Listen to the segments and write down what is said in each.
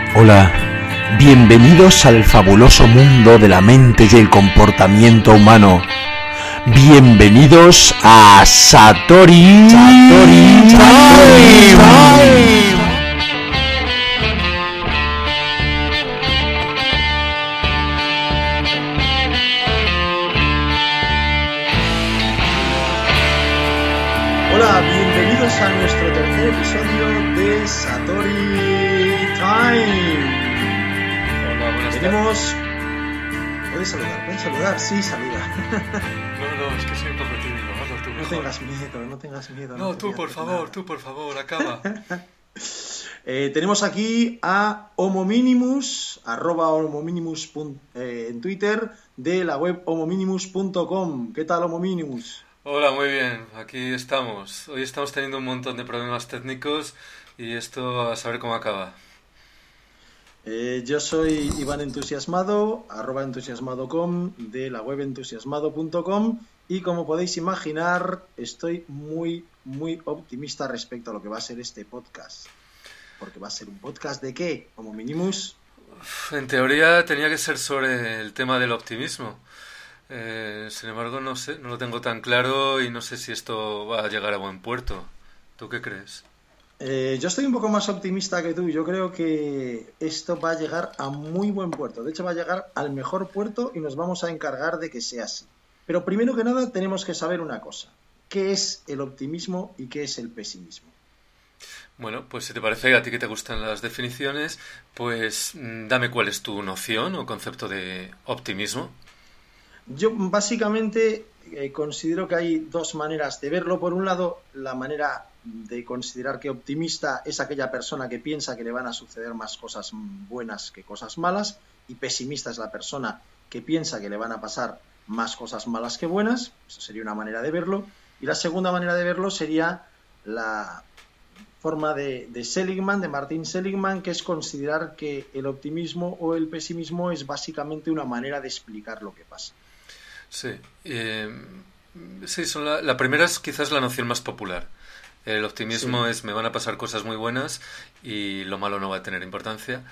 Hola, bienvenidos al fabuloso mundo de la mente y el comportamiento humano. Bienvenidos a Satori Time. Hola, bienvenidos a nuestro tercer episodio de Satori Time. Hola, buenas Tenemos... ¿Puedes saludar? ¿Puedes saludar? Sí, saluda. No, es que soy un poco tímido. Hazlo tú No mejor. tengas miedo. No, te tú voy a por hacer favor, nada. acaba. Tenemos aquí a Homo Minimus, @homominimus en Twitter, de la web homominimus.com. ¿Qué tal, Homo Minimus? Hola, muy bien, aquí estamos. Hoy estamos teniendo un montón de problemas técnicos y esto a saber cómo acaba. Yo soy Iván Entusiasmado, @entusiasmado.com, de la web entusiasmado.com, y como podéis imaginar, estoy muy optimista respecto a lo que va a ser este podcast. Porque va a ser un podcast ¿de qué, Homo Minimus? En teoría tenía que ser sobre el tema del optimismo. Sin embargo, no sé, no lo tengo tan claro y no sé si esto va a llegar a buen puerto. ¿Tú qué crees? Yo estoy un poco más optimista que tú. Yo creo que esto va a llegar a muy buen puerto. De hecho, va a llegar al mejor puerto y nos vamos a encargar de que sea así. Pero primero que nada tenemos que saber una cosa. ¿Qué es el optimismo y qué es el pesimismo? Bueno, pues si te parece a ti que te gustan las definiciones, pues dame cuál es tu noción o concepto de optimismo. Yo básicamente considero que hay dos maneras de verlo. Por un lado, la manera de considerar que optimista es aquella persona que piensa que le van a suceder más cosas buenas que cosas malas, y pesimista es la persona que piensa que le van a pasar más cosas malas que buenas. Eso sería una manera de verlo. Y la segunda manera de verlo sería la forma de Seligman, de Martin Seligman, que es considerar que el optimismo o el pesimismo es básicamente una manera de explicar lo que pasa. Sí, sí, la primera es quizás la noción más popular. El optimismo Sí. es me van a pasar cosas muy buenas y lo malo no va a tener importancia,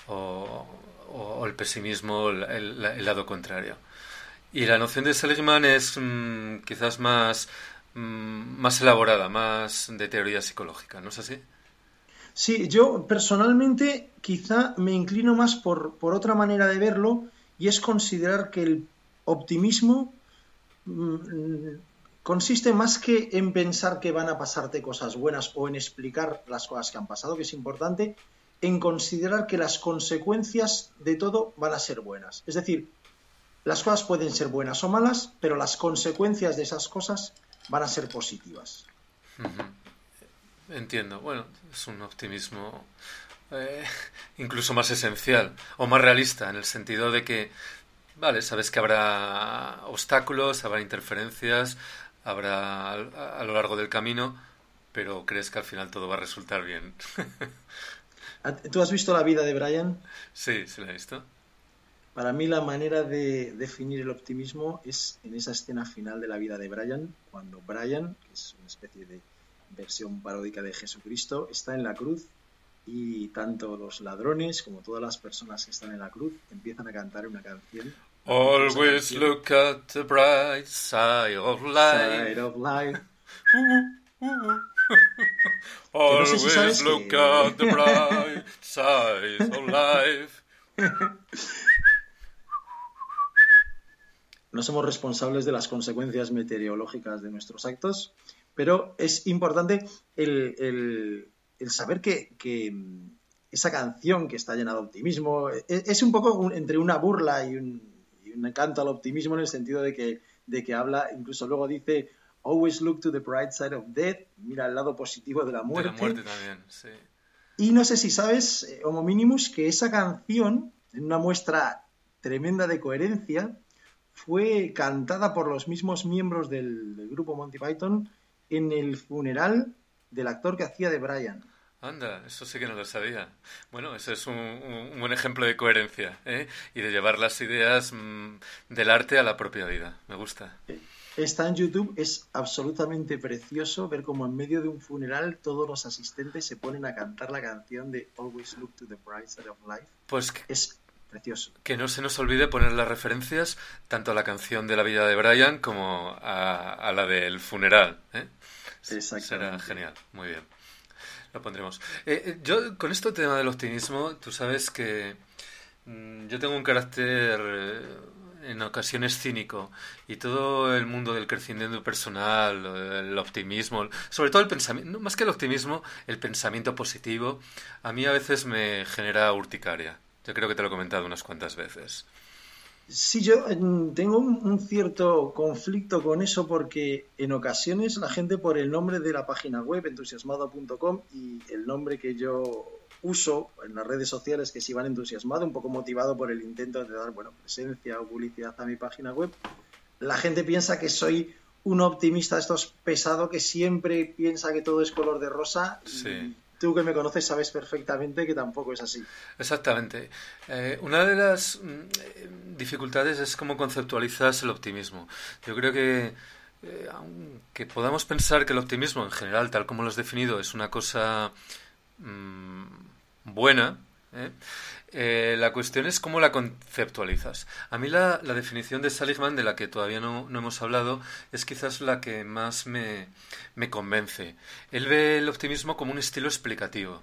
o el pesimismo, el lado contrario. Y la noción de Seligman es quizás más elaborada, más de teoría psicológica, ¿no es así? Sí, yo personalmente quizá me inclino más por otra manera de verlo, y es considerar que el optimismo mm, consiste más que en pensar que van a pasarte cosas buenas o en explicar las cosas que han pasado, que es importante, en considerar que las consecuencias de todo van a ser buenas. Es decir, las cosas pueden ser buenas o malas, pero las consecuencias de esas cosas van a ser positivas. Entiendo. Bueno, es un optimismo eh, incluso más esencial o más realista en el sentido de que, vale, sabes que habrá obstáculos, habrá interferencias, habrá a lo largo del camino, pero crees que al final todo va a resultar bien. ¿Tú has visto la vida de Brian? Sí, sí lo he visto. Para mí la manera de definir el optimismo es en esa escena final de la vida de Brian, cuando Brian, que es una especie de versión paródica de Jesucristo, está en la cruz, y tanto los ladrones como todas las personas que están en la cruz empiezan a cantar una canción, una preciosa Always canción, look at the bright side of Side life. of Life, que no sé si Always sabes look que at the bright side of life. no somos responsables de las consecuencias meteorológicas de nuestros actos, pero es importante el saber que esa canción, que está llena de optimismo, es un poco entre una burla y un canto al optimismo, en el sentido de que habla, incluso luego dice: Always look to the bright side of death, mira el lado positivo de la De la muerte. muerte también, sí. Y no sé si sabes, Homo Minimus, que esa canción, en una muestra tremenda de coherencia, fue cantada por los mismos miembros del grupo Monty Python en el funeral del actor que hacía de Brian. Anda, eso sí que no lo sabía. Bueno, eso es un buen ejemplo de coherencia, ¿eh? Y de llevar las ideas del arte a la propia vida. Me gusta. está en YouTube, es absolutamente precioso ver cómo en medio de un funeral todos los asistentes se ponen a cantar la canción de Always Look to the Bright Side of Life. Pues es precioso. Que no se nos olvide poner las referencias tanto a la canción de la vida de Brian como a la del funeral, ¿eh? Será genial, muy bien. Lo pondremos. Yo, con este tema del optimismo, tú sabes que yo tengo un carácter en ocasiones cínico, y todo el mundo del crecimiento personal, el optimismo, sobre todo el pensamiento, más que el optimismo, el pensamiento positivo, a mí a veces me genera urticaria. Yo creo que te lo he comentado unas cuantas veces. Sí, yo tengo un cierto conflicto con eso porque en ocasiones la gente por el nombre de la página web, entusiasmado.com, y el nombre que yo uso en las redes sociales, que es Iván Entusiasmado, un poco motivado por el intento de dar presencia o publicidad a mi página web, la gente piensa que soy un optimista de estos pesado que siempre piensa que todo es color de rosa. Sí. Tú que me conoces sabes perfectamente que tampoco es así. Exactamente. Una de las dificultades es cómo conceptualizas el optimismo. Yo creo que aunque podamos pensar que el optimismo en general, tal como lo has definido, es una cosa buena, la cuestión es cómo la conceptualizas. A mí la definición de Seligman, de la que todavía no hemos hablado, es quizás la que más me convence. Él ve el optimismo como un estilo explicativo.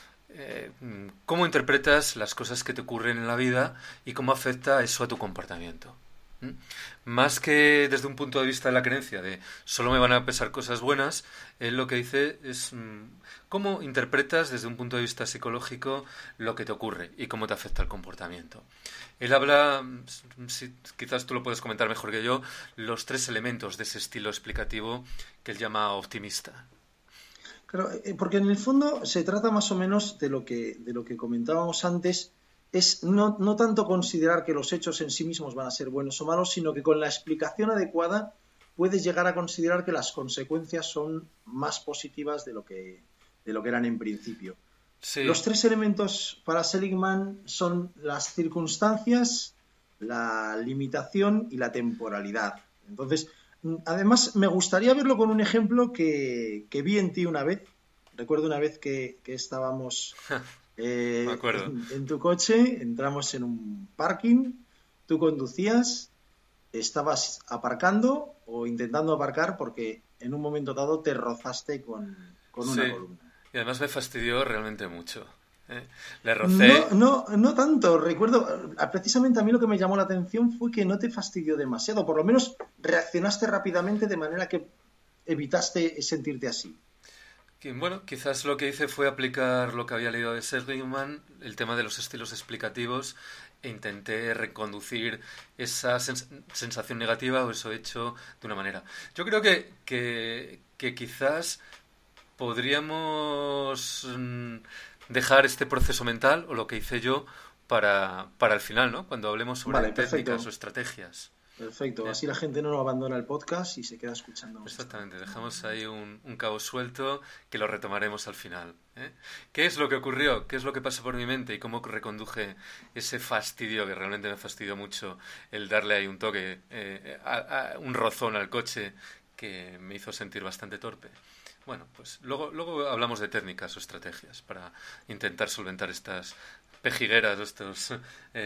Cómo interpretas las cosas que te ocurren en la vida y cómo afecta eso a tu comportamiento. Más que desde un punto de vista de la creencia de solo me van a pasar cosas buenas, él lo que dice es cómo interpretas desde un punto de vista psicológico lo que te ocurre y cómo te afecta el comportamiento. Él habla, quizás tú lo puedes comentar mejor que yo, los 3 elementos de ese estilo explicativo que él llama optimista. Claro, porque en el fondo se trata más o menos de lo que comentábamos antes. Es no tanto considerar que los hechos en sí mismos van a ser buenos o malos, sino que con la explicación adecuada puedes llegar a considerar que las consecuencias son más positivas de lo que eran en principio. Sí. Los 3 elementos para Seligman son las circunstancias, la limitación y la temporalidad. Entonces, además, me gustaría verlo con un ejemplo que vi en ti una vez. Recuerdo una vez que estábamos... Me acuerdo. En tu coche, entramos en un parking, tú conducías, estabas aparcando o intentando aparcar porque en un momento dado te rozaste con una columna. Y además me fastidió realmente mucho. Le rocé. No tanto. Recuerdo, precisamente a mí lo que me llamó la atención fue que no te fastidió demasiado. Por lo menos reaccionaste rápidamente de manera que evitaste sentirte así. Bueno, quizás lo que hice fue aplicar lo que había leído de Seligman, el tema de los estilos explicativos, e intenté reconducir esa sensación negativa o eso hecho de una manera. Yo creo que quizás podríamos dejar este proceso mental, o lo que hice yo, para el final, ¿no? Cuando hablemos sobre técnicas o estrategias. Perfecto, así la gente no abandona el podcast y se queda escuchando. Exactamente, dejamos ahí un cabo suelto que lo retomaremos al final. ¿Qué es lo que ocurrió? ¿Qué es lo que pasó por mi mente? ¿Y cómo reconduje ese fastidio, que realmente me fastidió mucho, el darle ahí un toque, un rozón al coche que me hizo sentir bastante torpe? Bueno, pues luego hablamos de técnicas o estrategias para intentar solventar estas pejigueras, estos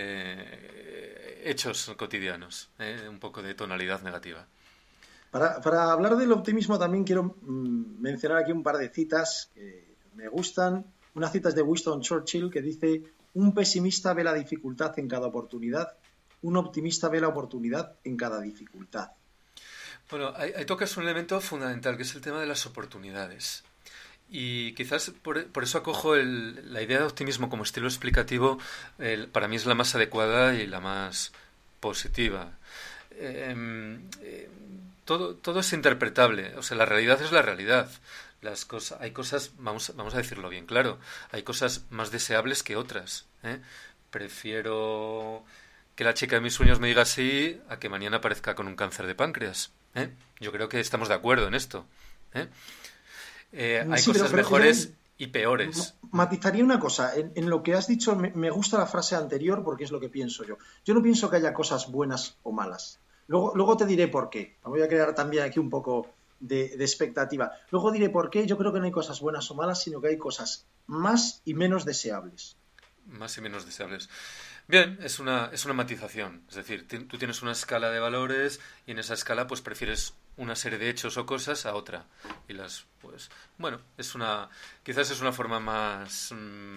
hechos cotidianos, un poco de tonalidad negativa. Para hablar del optimismo también quiero mencionar aquí un par de citas que me gustan. Una cita es de Winston Churchill que dice: un pesimista ve la dificultad en cada oportunidad, un optimista ve la oportunidad en cada dificultad. Bueno, ahí tocas un elemento fundamental, que es el tema de las oportunidades. Y quizás por eso acojo la idea de optimismo como estilo explicativo. Para mí es la más adecuada y la más positiva. Todo es interpretable. O sea, la realidad es la realidad. Hay cosas, vamos a decirlo bien claro, hay cosas más deseables que otras. Prefiero que la chica de mis sueños me diga sí a que mañana aparezca con un cáncer de páncreas. Yo creo que estamos de acuerdo en esto. Hay cosas mejores y peores. Matizaría una cosa. En lo que has dicho me gusta la frase anterior porque es lo que pienso yo. Yo no pienso que haya cosas buenas o malas. Luego te diré por qué. Voy a crear también aquí un poco de expectativa. Luego diré por qué. Yo creo que no hay cosas buenas o malas, sino que hay cosas más y menos deseables. Más y menos deseables. Bien, es una matización. Es decir, tú tienes una escala de valores y en esa escala pues prefieres una serie de hechos o cosas a otra. Y pues, bueno, quizás es una forma más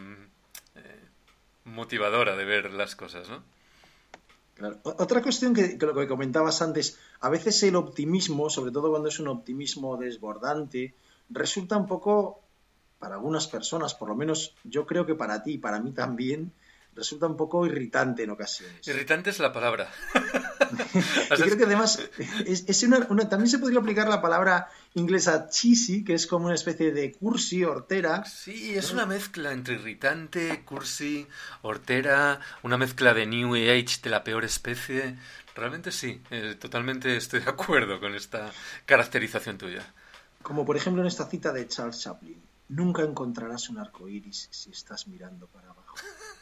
motivadora de ver las cosas, ¿no? Claro. Otra cuestión que lo que comentabas antes, a veces el optimismo, sobre todo cuando es un optimismo desbordante, resulta un poco, para algunas personas, por lo menos yo creo que para ti y para mí también, resulta un poco irritante en ocasiones. Irritante es la palabra. Y creo que además también se podría aplicar la palabra inglesa cheesy, que es como una especie de cursi, hortera. Sí, es una mezcla entre irritante, cursi, hortera, una mezcla de New Age de la peor especie. Realmente sí, totalmente estoy de acuerdo con esta caracterización tuya. Como por ejemplo en esta cita de Charles Chaplin. Nunca encontrarás un arco iris si estás mirando para abajo.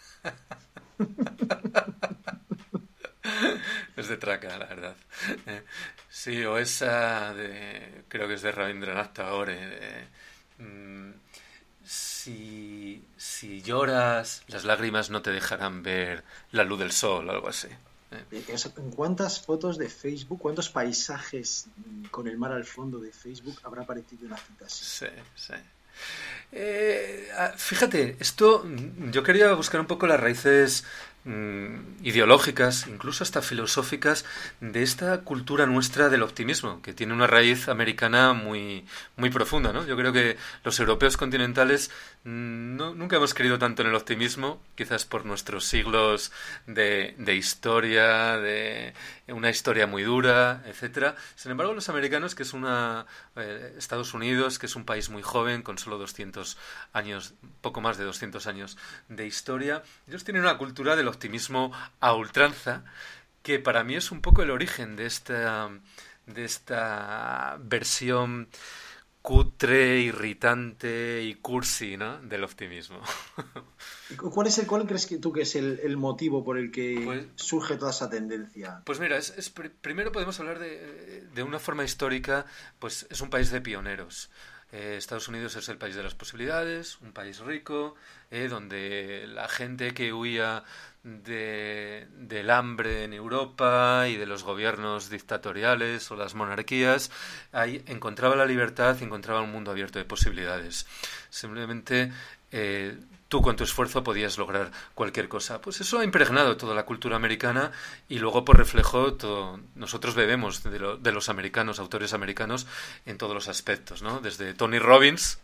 Es de traca, la verdad. Sí, o esa creo que es de Rabindranath Tagore. Si lloras, las lágrimas no te dejarán ver la luz del sol, algo así. ¿En cuántas fotos de Facebook, cuántos paisajes con el mar al fondo de Facebook habrá aparecido una cita así? Sí, sí. Fíjate, yo quería buscar un poco las raíces ideológicas, incluso hasta filosóficas, de esta cultura nuestra del optimismo, que tiene una raíz americana muy, muy profunda, ¿no? Yo creo que los europeos continentales nunca hemos creído tanto en el optimismo, quizás por nuestros siglos de historia, de una historia muy dura, etcétera. Sin embargo, los americanos, que es Estados Unidos, que es un país muy joven, con solo 200 años, poco más de 200 años de historia, ellos tienen una cultura del optimismo a ultranza, que para mí es un poco el origen de esta versión cutre, irritante y cursi, ¿no?, del optimismo. ¿Cuál crees que tú que es el motivo por el que surge toda esa tendencia? Pues mira, primero podemos hablar de una forma histórica, pues es un país de pioneros. Estados Unidos es el país de las posibilidades, un país rico, donde la gente que huía del hambre en Europa y de los gobiernos dictatoriales o las monarquías, ahí encontraba la libertad y encontraba un mundo abierto de posibilidades. Simplemente tú con tu esfuerzo podías lograr cualquier cosa. Pues eso ha impregnado toda la cultura americana y luego por reflejo nosotros bebemos de los americanos, autores americanos, en todos los aspectos, ¿no? Desde Tony Robbins,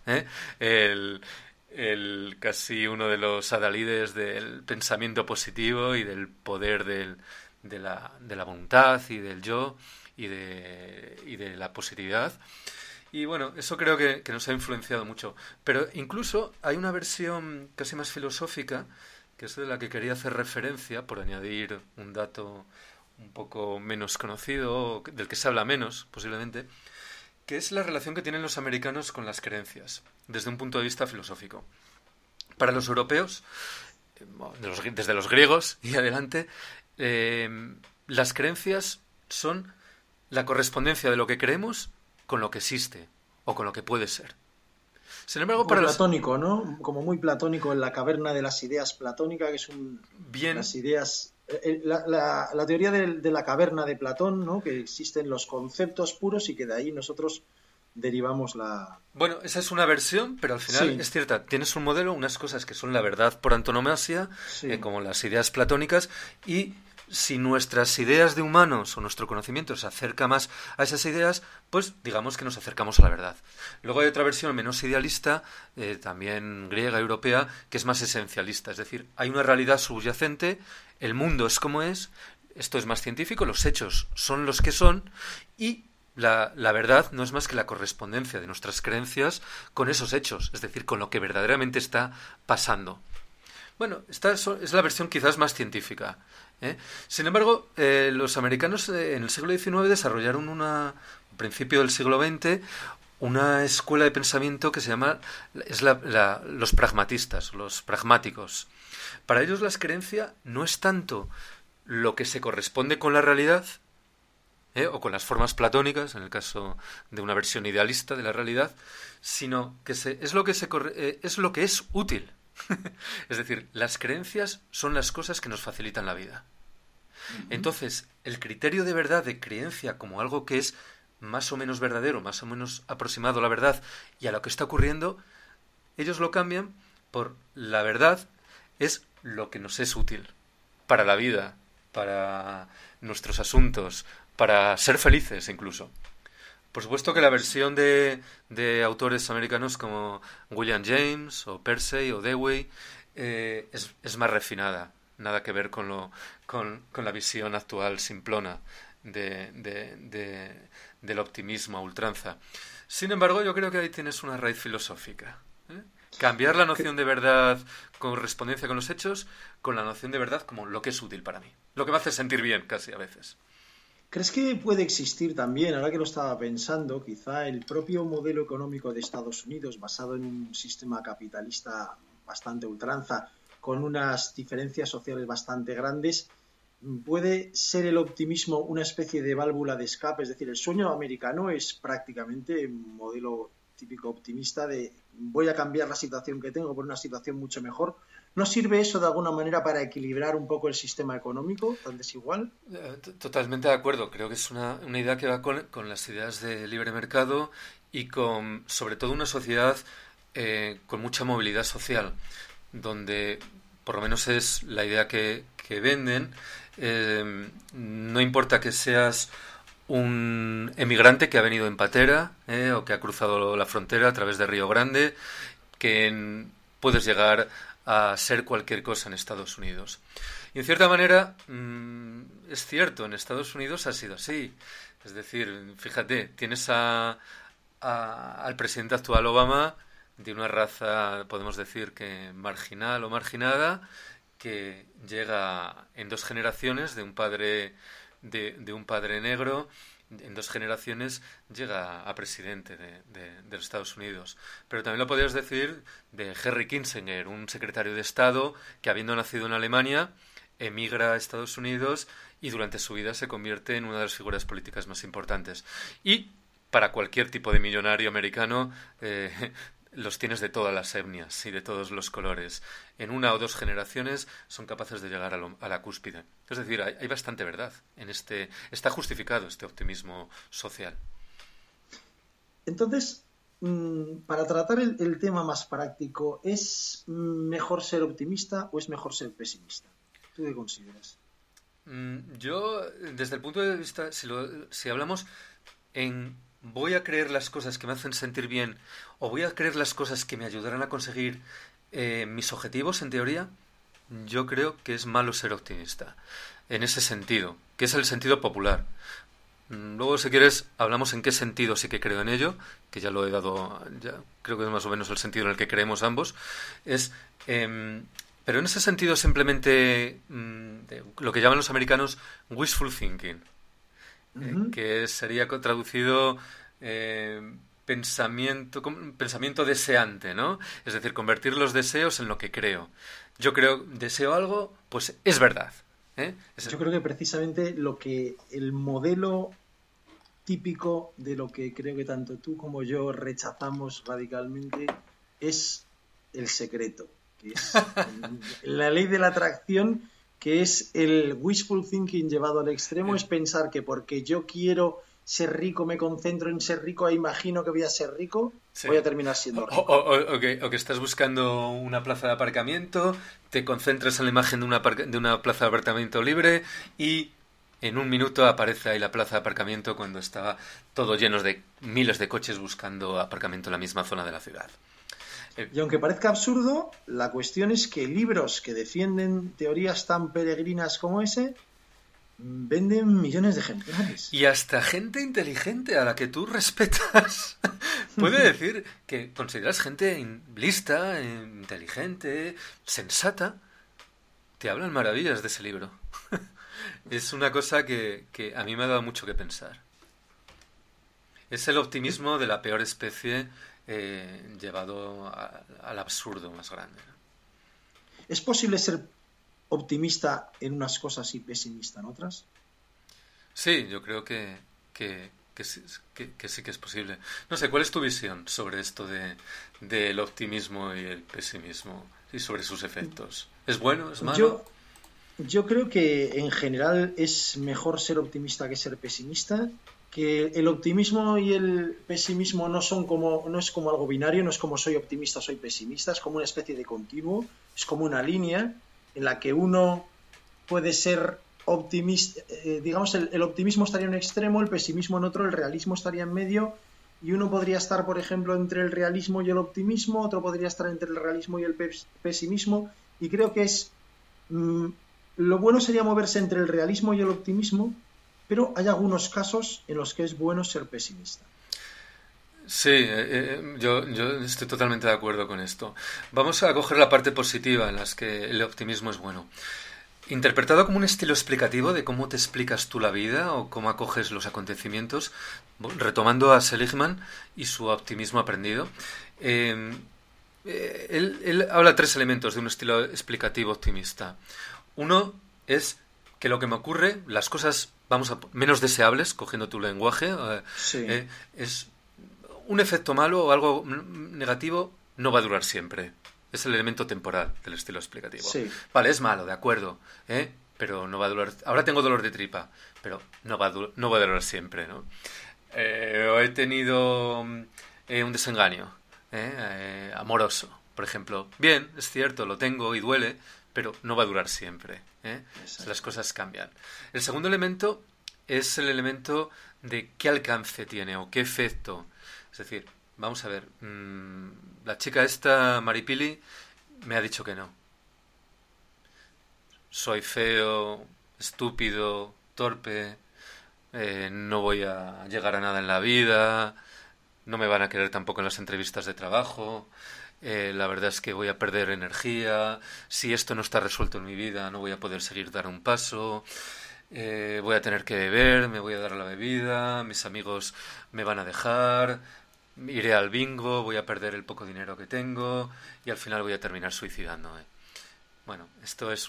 el casi uno de los adalides del pensamiento positivo y del poder de la voluntad y del yo y de la positividad. Y bueno, eso creo que nos ha influenciado mucho. Pero incluso hay una versión casi más filosófica, que es de la que quería hacer referencia, por añadir un dato un poco menos conocido, del que se habla menos, posiblemente, que es la relación que tienen los americanos con las creencias, desde un punto de vista filosófico. Para los europeos, desde los griegos y adelante, las creencias son la correspondencia de lo que creemos con lo que existe o con lo que puede ser. Sin embargo, para platónico, ¿no? Como muy platónico, en la caverna de las ideas platónica, que es las ideas... La teoría de la caverna de Platón, ¿no? Que existen los conceptos puros y que de ahí nosotros derivamos la... Bueno, esa es una versión, pero al final sí. Es cierta. Tienes un modelo, unas cosas que son la verdad por antonomasia, sí. Como las ideas platónicas, y si nuestras ideas de humanos o nuestro conocimiento se acerca más a esas ideas, pues digamos que nos acercamos a la verdad. Luego hay otra versión menos idealista, también griega, europea, que es más esencialista. Es decir, hay una realidad subyacente, el mundo es como es, esto es más científico, los hechos son los que son, y la verdad no es más que la correspondencia de nuestras creencias con esos hechos, es decir, con lo que verdaderamente está pasando. Bueno, esta es la versión quizás más científica. Sin embargo, los americanos en el siglo XIX desarrollaron a principio del siglo XX una escuela de pensamiento que se llama los pragmatistas, los pragmáticos. Para ellos la creencia no es tanto lo que se corresponde con la realidad, o con las formas platónicas, en el caso de una versión idealista de la realidad, sino que es lo que es útil. Es decir, las creencias son las cosas que nos facilitan la vida. Entonces, el criterio de verdad, de creencia como algo que es más o menos verdadero, más o menos aproximado a la verdad y a lo que está ocurriendo, ellos lo cambian por la verdad es lo que nos es útil para la vida, para nuestros asuntos, para ser felices incluso. Por supuesto que la versión de autores americanos como William James o Persey o Dewey es más refinada, nada que ver con la visión actual simplona del optimismo a ultranza. Sin embargo, yo creo que ahí tienes una raíz filosófica. Cambiar la noción de verdad con correspondencia con los hechos con la noción de verdad como lo que es útil para mí. Lo que me hace sentir bien casi a veces. ¿Crees que puede existir también, ahora que lo estaba pensando, quizá el propio modelo económico de Estados Unidos basado en un sistema capitalista bastante ultranza, con unas diferencias sociales bastante grandes, puede ser el optimismo una especie de válvula de escape? Es decir, el sueño americano es prácticamente un modelo típico optimista de voy a cambiar la situación que tengo por una situación mucho mejor. ¿No sirve eso de alguna manera para equilibrar un poco el sistema económico tan desigual? Totalmente de acuerdo. Creo que es una idea que va con las ideas de libre mercado y con, sobre todo, una sociedad con mucha movilidad social, donde, por lo menos es la idea que venden, no importa que seas un emigrante que ha venido en patera o que ha cruzado la frontera a través de Río Grande, que puedes llegar a ser cualquier cosa en Estados Unidos. Y en cierta manera es cierto, en Estados Unidos ha sido así. Es decir, fíjate, tienes al presidente actual Obama, de una raza, podemos decir que marginal o marginada, que llega en 2 generaciones de un padre negro, en 2 generaciones llega a presidente de los Estados Unidos. Pero también lo podrías decir de Henry Kissinger, un secretario de Estado que, habiendo nacido en Alemania, emigra a Estados Unidos y durante su vida se convierte en una de las figuras políticas más importantes. Y para cualquier tipo de millonario americano, los tienes de todas las etnias y de todos los colores. En 1 o 2 generaciones son capaces de llegar a la cúspide. Es decir, hay bastante verdad en está justificado este optimismo social. Entonces, para tratar el tema más práctico, ¿es mejor ser optimista o es mejor ser pesimista? ¿Tú qué consideras? Yo, desde el punto de vista, si hablamos en voy a creer las cosas que me hacen sentir bien o voy a creer las cosas que me ayudarán a conseguir mis objetivos, en teoría, yo creo que es malo ser optimista en ese sentido, que es el sentido popular. Luego, si quieres, hablamos en qué sentido sí que creo en ello, que ya lo he dado, ya creo que es más o menos el sentido en el que creemos ambos. Pero en ese sentido simplemente lo que llaman los americanos wishful thinking, que sería traducido pensamiento deseante, ¿no? Es decir, convertir los deseos en lo que creo. Yo deseo algo, pues es verdad. Yo creo que precisamente el modelo típico de lo que creo que tanto tú como yo rechazamos radicalmente es el secreto, que es la ley de la atracción, que es el wishful thinking llevado al extremo. Es pensar que porque yo quiero ser rico, me concentro en ser rico e imagino que voy a ser rico, sí, voy a terminar siendo rico. O que estás buscando una plaza de aparcamiento, te concentras en la imagen de una plaza de aparcamiento libre y en 1 minuto aparece ahí la plaza de aparcamiento cuando estaba todo lleno de miles de coches buscando aparcamiento en la misma zona de la ciudad. Y aunque parezca absurdo, la cuestión es que libros que defienden teorías tan peregrinas como ese venden millones de ejemplares. Y hasta gente inteligente a la que tú respetas puede decir que consideras gente lista, inteligente, sensata. Te hablan maravillas de ese libro. Es una cosa que a mí me ha dado mucho que pensar. Es el optimismo de la peor especie llevado al absurdo más grande, ¿no? ¿Es posible ser optimista en unas cosas y pesimista en otras? Sí, yo creo que sí que es posible. No sé, ¿cuál es tu visión sobre esto del optimismo y el pesimismo y sobre sus efectos? ¿Es bueno? ¿Es malo? Yo, yo creo que en general es mejor ser optimista que ser pesimista, que el optimismo y el pesimismo no es como algo binario, no es como soy optimista, soy pesimista, es como una especie de continuo, es como una línea en la que uno puede ser optimista, digamos, el optimismo estaría en un extremo, el pesimismo en otro, el realismo estaría en medio, y uno podría estar, por ejemplo, entre el realismo y el optimismo, otro podría estar entre el realismo y el pesimismo, y creo que mm, lo bueno sería moverse entre el realismo y el optimismo, pero hay algunos casos en los que es bueno ser pesimista. Sí, yo estoy totalmente de acuerdo con esto. Vamos a coger la parte positiva en las que el optimismo es bueno. Interpretado como un estilo explicativo de cómo te explicas tú la vida o cómo acoges los acontecimientos, retomando a Seligman y su optimismo aprendido, eh, él habla tres elementos de un estilo explicativo optimista. Uno es que lo que me ocurre, las cosas menos deseables, cogiendo tu lenguaje, Sí, es un efecto malo o algo negativo no va a durar siempre. Es el elemento temporal del estilo explicativo. sí, Vale, es malo, de acuerdo, ¿eh? Pero no va a durar. Ahora tengo dolor de tripa, pero no va a durar siempre, ¿no? O he tenido un desengaño amoroso, por ejemplo. Bien, es cierto, lo tengo y duele, pero no va a durar siempre, ¿eh? Las exacto. cosas cambian. El segundo elemento es el elemento de qué alcance tiene o qué efecto. Es decir, vamos a ver, la chica esta, Maripili, me ha dicho que no. Soy feo, estúpido, torpe, no voy a llegar a nada en la vida, no me van a querer tampoco en las entrevistas de trabajo, la verdad es que voy a perder energía, si esto no está resuelto en mi vida no voy a poder seguir dar un paso, voy a tener que beber, me voy a dar la bebida, mis amigos me van a dejar, iré al bingo, voy a perder el poco dinero que tengo y al final voy a terminar suicidándome. Bueno, esto es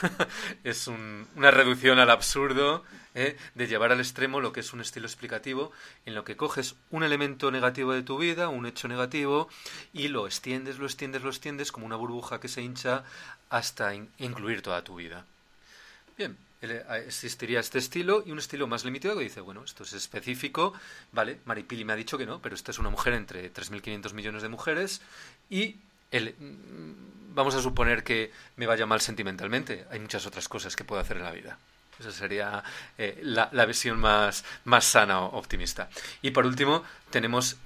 una reducción al absurdo, de llevar al extremo lo que es un estilo explicativo en lo que coges un elemento negativo de tu vida, un hecho negativo, y lo extiendes, lo extiendes, lo extiendes como una burbuja que se hincha hasta incluir toda tu vida. Bien, existiría este estilo y un estilo más limitado que dice, bueno, esto es específico, vale, Maripili me ha dicho que no, pero esta es una mujer entre 3.500 millones de mujeres y vamos a suponer que me vaya mal sentimentalmente. Hay muchas otras cosas que puedo hacer en la vida. Esa sería la visión más sana o optimista. Y por último, tenemos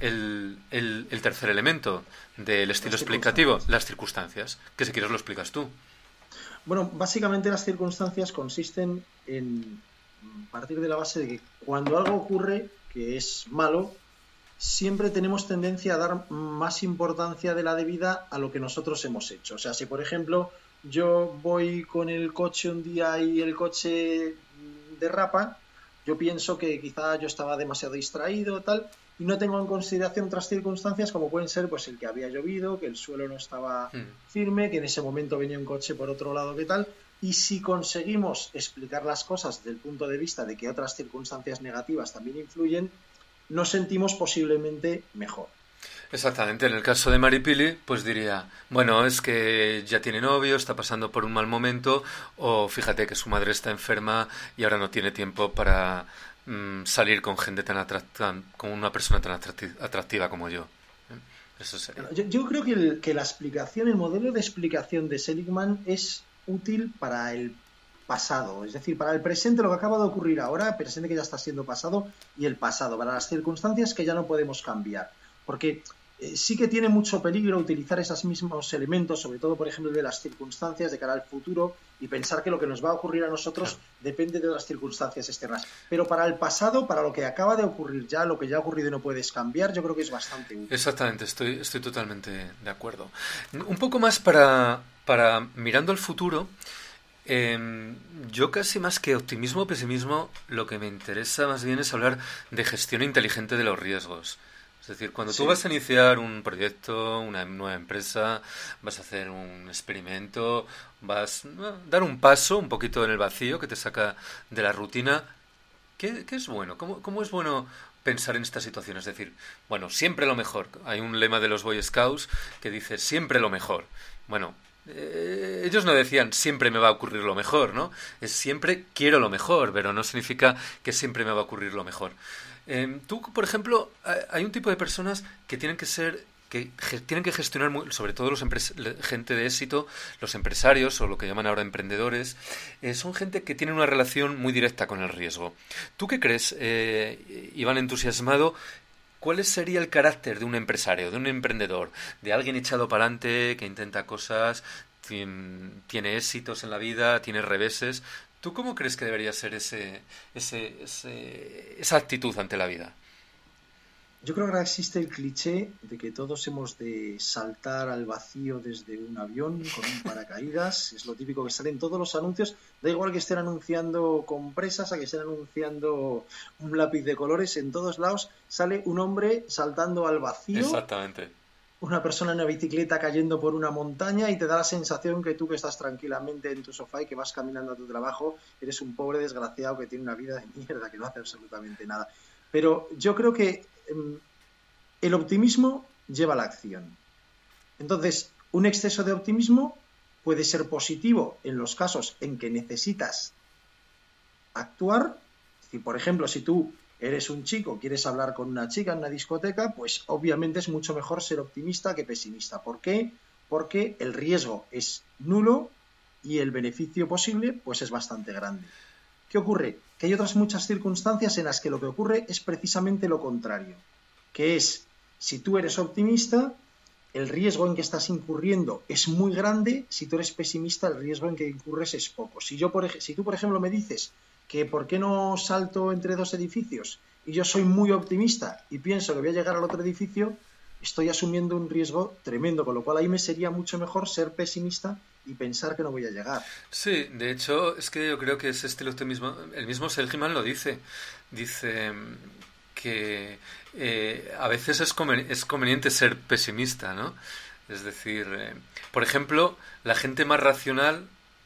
el tercer elemento del estilo Las explicativo, circunstancias. las circunstancias, que si quieres lo explicas tú. Bueno, básicamente las circunstancias consisten en partir de la base de que cuando algo ocurre que es malo, siempre tenemos tendencia a dar más importancia de la debida a lo que nosotros hemos hecho. O sea, si por ejemplo yo voy con el coche un día y el coche derrapa, yo pienso que quizá yo estaba demasiado distraído tal y no tengo en consideración otras circunstancias como pueden ser pues el que había llovido, que el suelo no estaba Mm. firme, que en ese momento venía un coche por otro lado, que tal. Y si conseguimos explicar las cosas desde el punto de vista de que otras circunstancias negativas también influyen, nos sentimos posiblemente mejor. Exactamente, en el caso de Maripili, pues diría, bueno, es que ya tiene novio, está pasando por un mal momento, o fíjate que su madre está enferma y ahora no tiene tiempo para salir con gente con una persona tan atractiva como yo. ¿Eh? Eso sería. Yo creo que, que la explicación, el modelo de explicación de Seligman es útil para el pasado, es decir, para el presente, lo que acaba de ocurrir ahora, presente que ya está siendo pasado, y el pasado, para las circunstancias que ya no podemos cambiar. Porque sí que tiene mucho peligro utilizar esos mismos elementos, sobre todo, por ejemplo, de las circunstancias de cara al futuro, y pensar que lo que nos va a ocurrir a nosotros Claro. depende de las circunstancias externas. Pero para el pasado, para lo que acaba de ocurrir ya, lo que ya ha ocurrido y no puedes cambiar, yo creo que es bastante útil. Exactamente, estoy totalmente de acuerdo. Un poco más para mirando al futuro, yo casi más que optimismo o pesimismo, lo que me interesa más bien es hablar de gestión inteligente de los riesgos. Es decir, cuando tú Sí. vas a iniciar un proyecto, una nueva empresa, vas a hacer un experimento, vas a dar un paso un poquito en el vacío que te saca de la rutina, ¿Qué es bueno? ¿Cómo es bueno pensar en esta situación? Es decir, bueno, siempre lo mejor. Hay un lema de los Boy Scouts que dice siempre lo mejor. Bueno, ellos no decían siempre me va a ocurrir lo mejor, ¿no? Es siempre quiero lo mejor, pero no significa que siempre me va a ocurrir lo mejor. Tú, por ejemplo, hay un tipo de personas que tienen que gestionar, sobre todo gente de éxito, los empresarios o lo que llaman ahora emprendedores, son gente que tiene una relación muy directa con el riesgo. ¿Tú qué crees, Iván Entusiasmado? ¿Cuál sería el carácter de un empresario, de un emprendedor, de alguien echado para adelante, que intenta cosas, tiene éxitos en la vida, tiene reveses? ¿Tú cómo crees que debería ser esa actitud ante la vida? Yo creo que ahora existe el cliché de que todos hemos de saltar al vacío desde un avión con un paracaídas. Es lo típico que sale en todos los anuncios. Da igual que estén anunciando compresas, a que estén anunciando un lápiz de colores. En todos lados sale un hombre saltando al vacío. Exactamente. Una persona en una bicicleta cayendo por una montaña y te da la sensación que tú que estás tranquilamente en tu sofá y que vas caminando a tu trabajo, eres un pobre desgraciado que tiene una vida de mierda, que no hace absolutamente nada. Pero yo creo que el optimismo lleva a la acción. Entonces, un exceso de optimismo puede ser positivo en los casos en que necesitas actuar. Si, por ejemplo, si tú eres un chico, quieres hablar con una chica en una discoteca, pues obviamente es mucho mejor ser optimista que pesimista. ¿Por qué? Porque el riesgo es nulo y el beneficio posible pues es bastante grande. ¿Qué ocurre? Que hay otras muchas circunstancias en las que lo que ocurre es precisamente lo contrario, que es, si tú eres optimista, el riesgo en que estás incurriendo es muy grande. Si tú eres pesimista, el riesgo en que incurres es poco. Si tú, por ejemplo, me dices que por qué no salto entre dos edificios y yo soy muy optimista y pienso que voy a llegar al otro edificio, estoy asumiendo un riesgo tremendo, con lo cual ahí me sería mucho mejor ser pesimista y pensar que no voy a llegar. Sí, de hecho, es que yo creo que ese estilo optimismo, el mismo Seligman lo dice que a veces es conveniente ser pesimista, ¿no? Es decir, por ejemplo, la gente más racional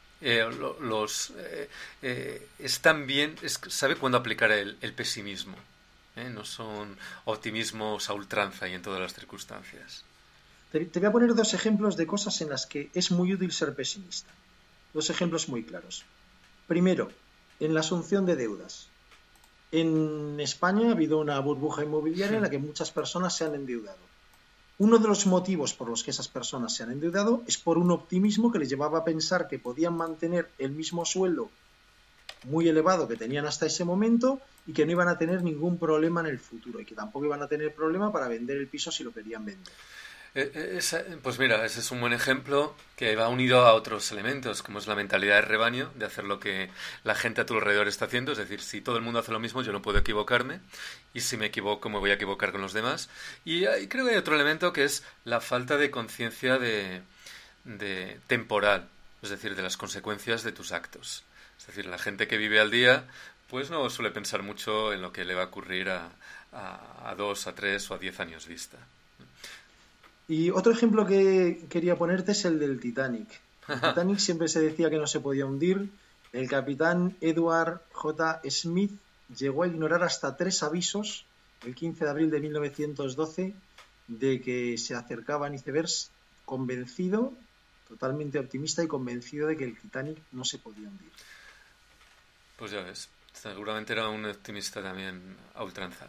están bien, sabe cuándo aplicar el pesimismo, no son optimismos a ultranza y en todas las circunstancias. Te voy a poner dos ejemplos de cosas en las que es muy útil ser pesimista. Dos ejemplos muy claros. Primero, en la asunción de deudas. En España ha habido una burbuja inmobiliaria en la que muchas personas se han endeudado. Uno de los motivos por los que esas personas se han endeudado es por un optimismo que les llevaba a pensar que podían mantener el mismo sueldo muy elevado que tenían hasta ese momento y que no iban a tener ningún problema en el futuro y que tampoco iban a tener problema para vender el piso si lo querían vender. Pues mira, ese es un buen ejemplo que va unido a otros elementos, como es la mentalidad de rebaño, de hacer lo que la gente a tu alrededor está haciendo. Es decir, si todo el mundo hace lo mismo, yo no puedo equivocarme, y si me equivoco me voy a equivocar con los demás. Y creo que hay otro elemento que es la falta de conciencia de temporal, es decir, de las consecuencias de tus actos. Es decir, la gente que vive al día pues no suele pensar mucho en lo que le va a ocurrir a 2, a 3 o a 10 años vista. Y otro ejemplo que quería ponerte es el del Titanic. El Titanic siempre se decía que no se podía hundir. El capitán Edward J. Smith llegó a ignorar hasta 3 avisos el 15 de abril de 1912 de que se acercaban icebergs, convencido, totalmente optimista y convencido de que el Titanic no se podía hundir. Pues ya ves, seguramente era un optimista también a ultranza.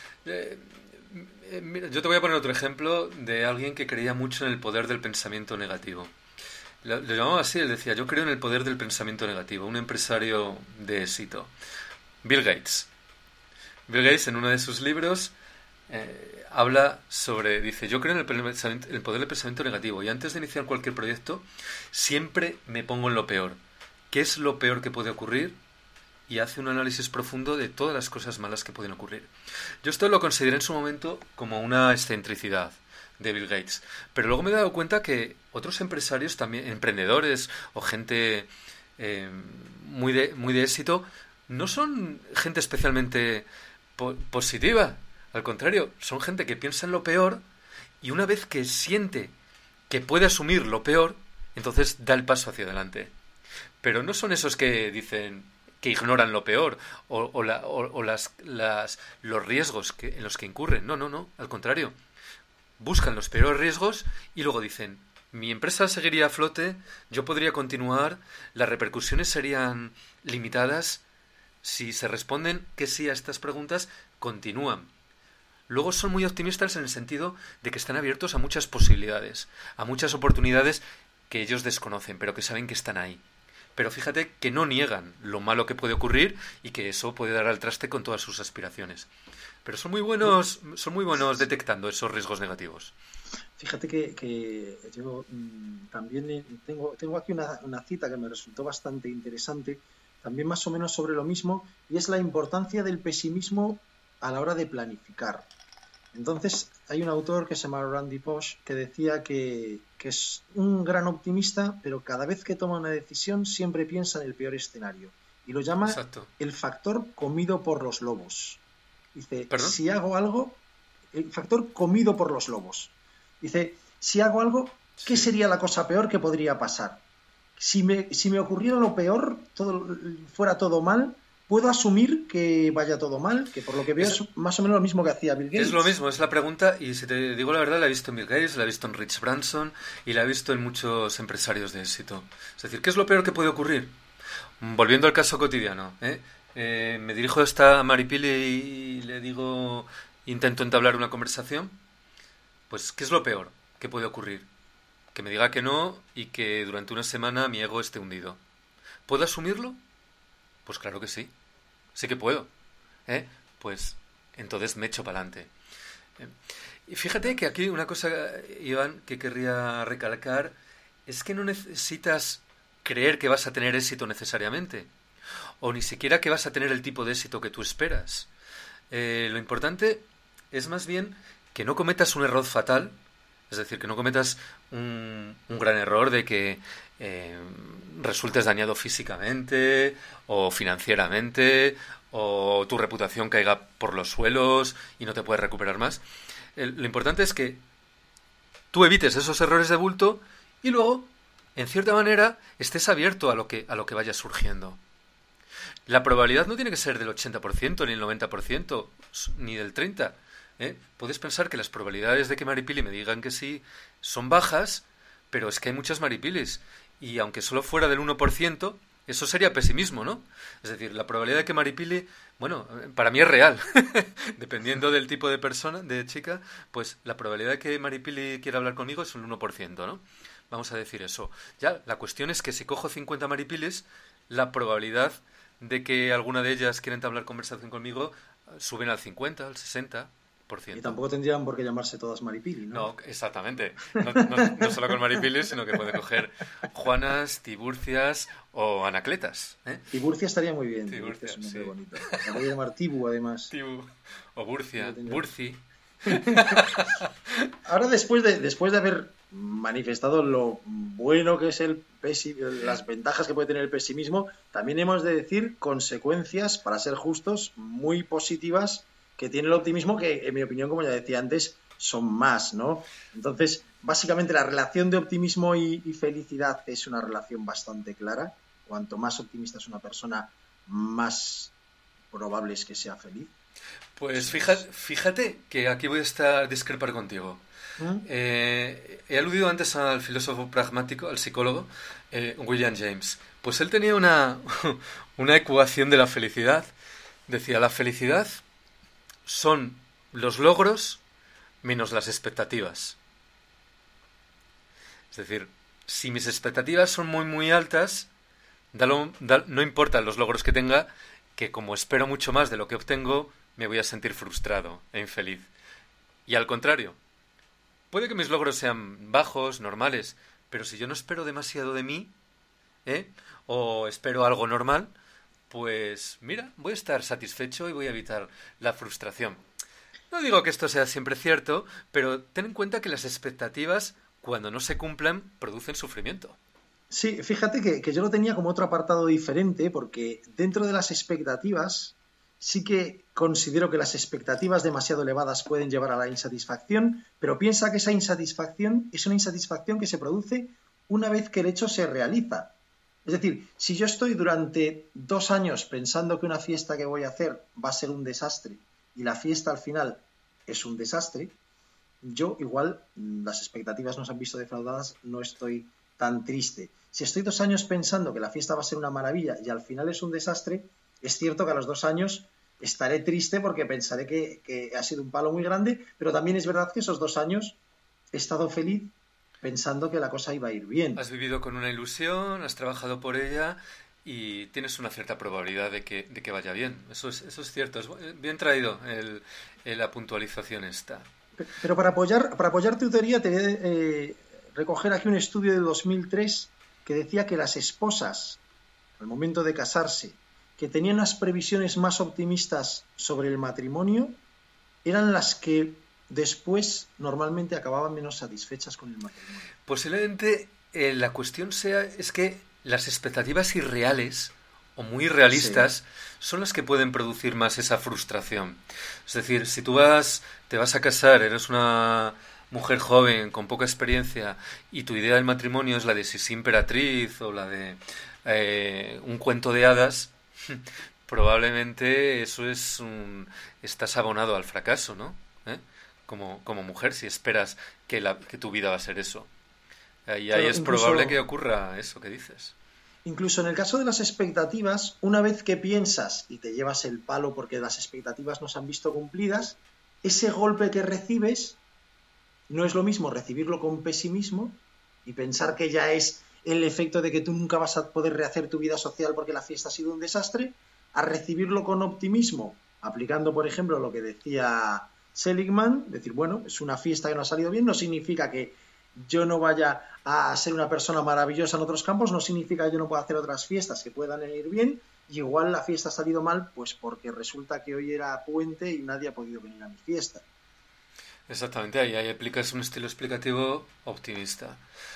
Mira, yo te voy a poner otro ejemplo de alguien que creía mucho en el poder del pensamiento negativo. Lo llamaba así, él decía, yo creo en el poder del pensamiento negativo, un empresario de éxito. Bill Gates. Bill Gates en uno de sus libros habla sobre, dice, yo creo en el poder del pensamiento negativo y antes de iniciar cualquier proyecto siempre me pongo en lo peor. ¿Qué es lo peor que puede ocurrir? Y hace un análisis profundo de todas las cosas malas que pueden ocurrir. Yo esto lo consideré en su momento como una excentricidad de Bill Gates, pero luego me he dado cuenta que otros empresarios también, emprendedores o gente muy de éxito, no son gente especialmente positiva. Al contrario, son gente que piensa en lo peor y una vez que siente que puede asumir lo peor, entonces da el paso hacia adelante. Pero no son esos que dicen, que ignoran lo peor o los riesgos en los que incurren. No, al contrario. Buscan los peores riesgos y luego dicen, mi empresa seguiría a flote, yo podría continuar, las repercusiones serían limitadas. Si se responden que sí a estas preguntas, continúan. Luego son muy optimistas en el sentido de que están abiertos a muchas posibilidades, a muchas oportunidades que ellos desconocen, pero que saben que están ahí. Pero fíjate que no niegan lo malo que puede ocurrir y que eso puede dar al traste con todas sus aspiraciones. Pero son muy buenos detectando esos riesgos negativos. Fíjate que yo también tengo aquí una cita que me resultó bastante interesante, también más o menos sobre lo mismo, y es la importancia del pesimismo a la hora de planificar. Entonces, hay un autor que se llama Randy Pausch que decía que es un gran optimista, pero cada vez que toma una decisión siempre piensa en el peor escenario. Y lo llama Exacto. El factor comido por los lobos. Dice, ¿Perdón? si hago algo, el factor comido por los lobos. Dice, si hago algo, ¿qué sería la cosa peor que podría pasar? Si me ocurriera lo peor, fuera todo mal, ¿puedo asumir que vaya todo mal? Que por lo que veo es más o menos lo mismo que hacía Bill Gates. Es lo mismo, es la pregunta, y si te digo la verdad, la he visto en Bill Gates, la he visto en Rich Branson y la he visto en muchos empresarios de éxito. Es decir, ¿qué es lo peor que puede ocurrir? Volviendo al caso cotidiano, me dirijo a esta Maripili y le digo, intento entablar una conversación. Pues, ¿qué es lo peor que puede ocurrir? Que me diga que no y que durante una semana mi ego esté hundido. ¿Puedo asumirlo? Pues claro que sí. Sí que puedo. Pues entonces me echo para adelante. Y fíjate que aquí una cosa, Iván, que querría recalcar es que no necesitas creer que vas a tener éxito necesariamente, o ni siquiera que vas a tener el tipo de éxito que tú esperas. Lo importante es más bien que no cometas un error fatal, es decir, que no cometas un gran error de que resultes dañado físicamente o financieramente o tu reputación caiga por los suelos y no te puedes recuperar más. Lo importante es que tú evites esos errores de bulto y luego, en cierta manera, estés abierto a lo que vaya surgiendo. La probabilidad no tiene que ser del 80%, ni el 90%, ni del 30%. Puedes pensar que las probabilidades de que Maripili me digan que sí son bajas, pero es que hay muchas Maripilis. Y aunque solo fuera del 1%, eso sería pesimismo, ¿no? Es decir, la probabilidad de que Maripili, bueno, para mí es real. Dependiendo del tipo de persona, de chica, pues la probabilidad de que Maripili quiera hablar conmigo es un 1%, ¿no? Vamos a decir eso. Ya, la cuestión es que si cojo 50 Maripilis, la probabilidad de que alguna de ellas quiera entablar conversación conmigo suben al 50, al 60%. Y tampoco tendrían por qué llamarse todas Maripili, ¿no? No, exactamente. No solo con Maripili, sino que puede coger Juanas, Tiburcias o Anacletas. Tiburcia estaría muy bien. Tiburcia es un sí. nombre bonito. La voy a llamar Tibu, además. Tibu o Burcia, Burci. Ahora, después de haber manifestado lo bueno que es las ventajas que puede tener el pesimismo, también hemos de decir consecuencias, para ser justos, muy positivas que tiene el optimismo, que en mi opinión, como ya decía antes, son más, ¿no? Entonces, básicamente la relación de optimismo y felicidad es una relación bastante clara. Cuanto más optimista es una persona, más probable es que sea feliz. Pues fíjate que aquí voy a discrepar contigo. He aludido antes al filósofo pragmático, al psicólogo William James. Pues él tenía una ecuación de la felicidad. Decía, la felicidad son los logros menos las expectativas. Es decir, si mis expectativas son muy muy altas, no importan los logros que tenga, que como espero mucho más de lo que obtengo, me voy a sentir frustrado e infeliz. Y al contrario, puede que mis logros sean bajos, normales, pero si yo no espero demasiado de mí, o espero algo normal, pues mira, voy a estar satisfecho y voy a evitar la frustración. No digo que esto sea siempre cierto, pero ten en cuenta que las expectativas, cuando no se cumplan, producen sufrimiento. Sí, fíjate que yo lo tenía como otro apartado diferente, porque dentro de las expectativas sí que considero que las expectativas demasiado elevadas pueden llevar a la insatisfacción, pero piensa que esa insatisfacción es una insatisfacción que se produce una vez que el hecho se realiza. Es decir, si yo estoy durante 2 años pensando que una fiesta que voy a hacer va a ser un desastre y la fiesta al final es un desastre, yo igual las expectativas nos han visto defraudadas, no estoy tan triste. Si estoy 2 años pensando que la fiesta va a ser una maravilla y al final es un desastre, es cierto que a los 2 años estaré triste porque pensaré que ha sido un palo muy grande, pero también es verdad que esos 2 años he estado feliz pensando que la cosa iba a ir bien. Has vivido con una ilusión, has trabajado por ella y tienes una cierta probabilidad de que vaya bien. Eso es cierto, es bien traído la puntualización esta. Pero para apoyar tu teoría te voy a recoger aquí un estudio de 2003 que decía que las esposas, al momento de casarse, que tenían unas previsiones más optimistas sobre el matrimonio, eran las que después normalmente acababan menos satisfechas con el matrimonio. Posiblemente la cuestión es que las expectativas irreales o muy Sí, realistas son las que pueden producir más esa frustración. Es decir, si te vas a casar, eres una mujer joven con poca experiencia y tu idea del matrimonio es la de Sisi Imperatriz o la de un cuento de hadas, probablemente estás abonado al fracaso, ¿no? ¿Eh? Como mujer, si esperas que tu vida va a ser eso. Y ahí claro, es probable que incluso, ocurra eso que dices. incluso en el caso de las expectativas, una vez que piensas y te llevas el palo porque las expectativas no se han visto cumplidas, ese golpe que recibes no es lo mismo recibirlo con pesimismo y pensar que ya es el efecto de que tú nunca vas a poder rehacer tu vida social porque la fiesta ha sido un desastre, a recibirlo con optimismo, aplicando, por ejemplo, lo que decía Seligman, decir, bueno, es una fiesta que no ha salido bien, no significa que yo no vaya a ser una persona maravillosa en otros campos, no significa que yo no pueda hacer otras fiestas que puedan ir bien, y igual la fiesta ha salido mal, pues porque resulta que hoy era puente y nadie ha podido venir a mi fiesta. Exactamente, ahí aplicas un estilo explicativo optimista.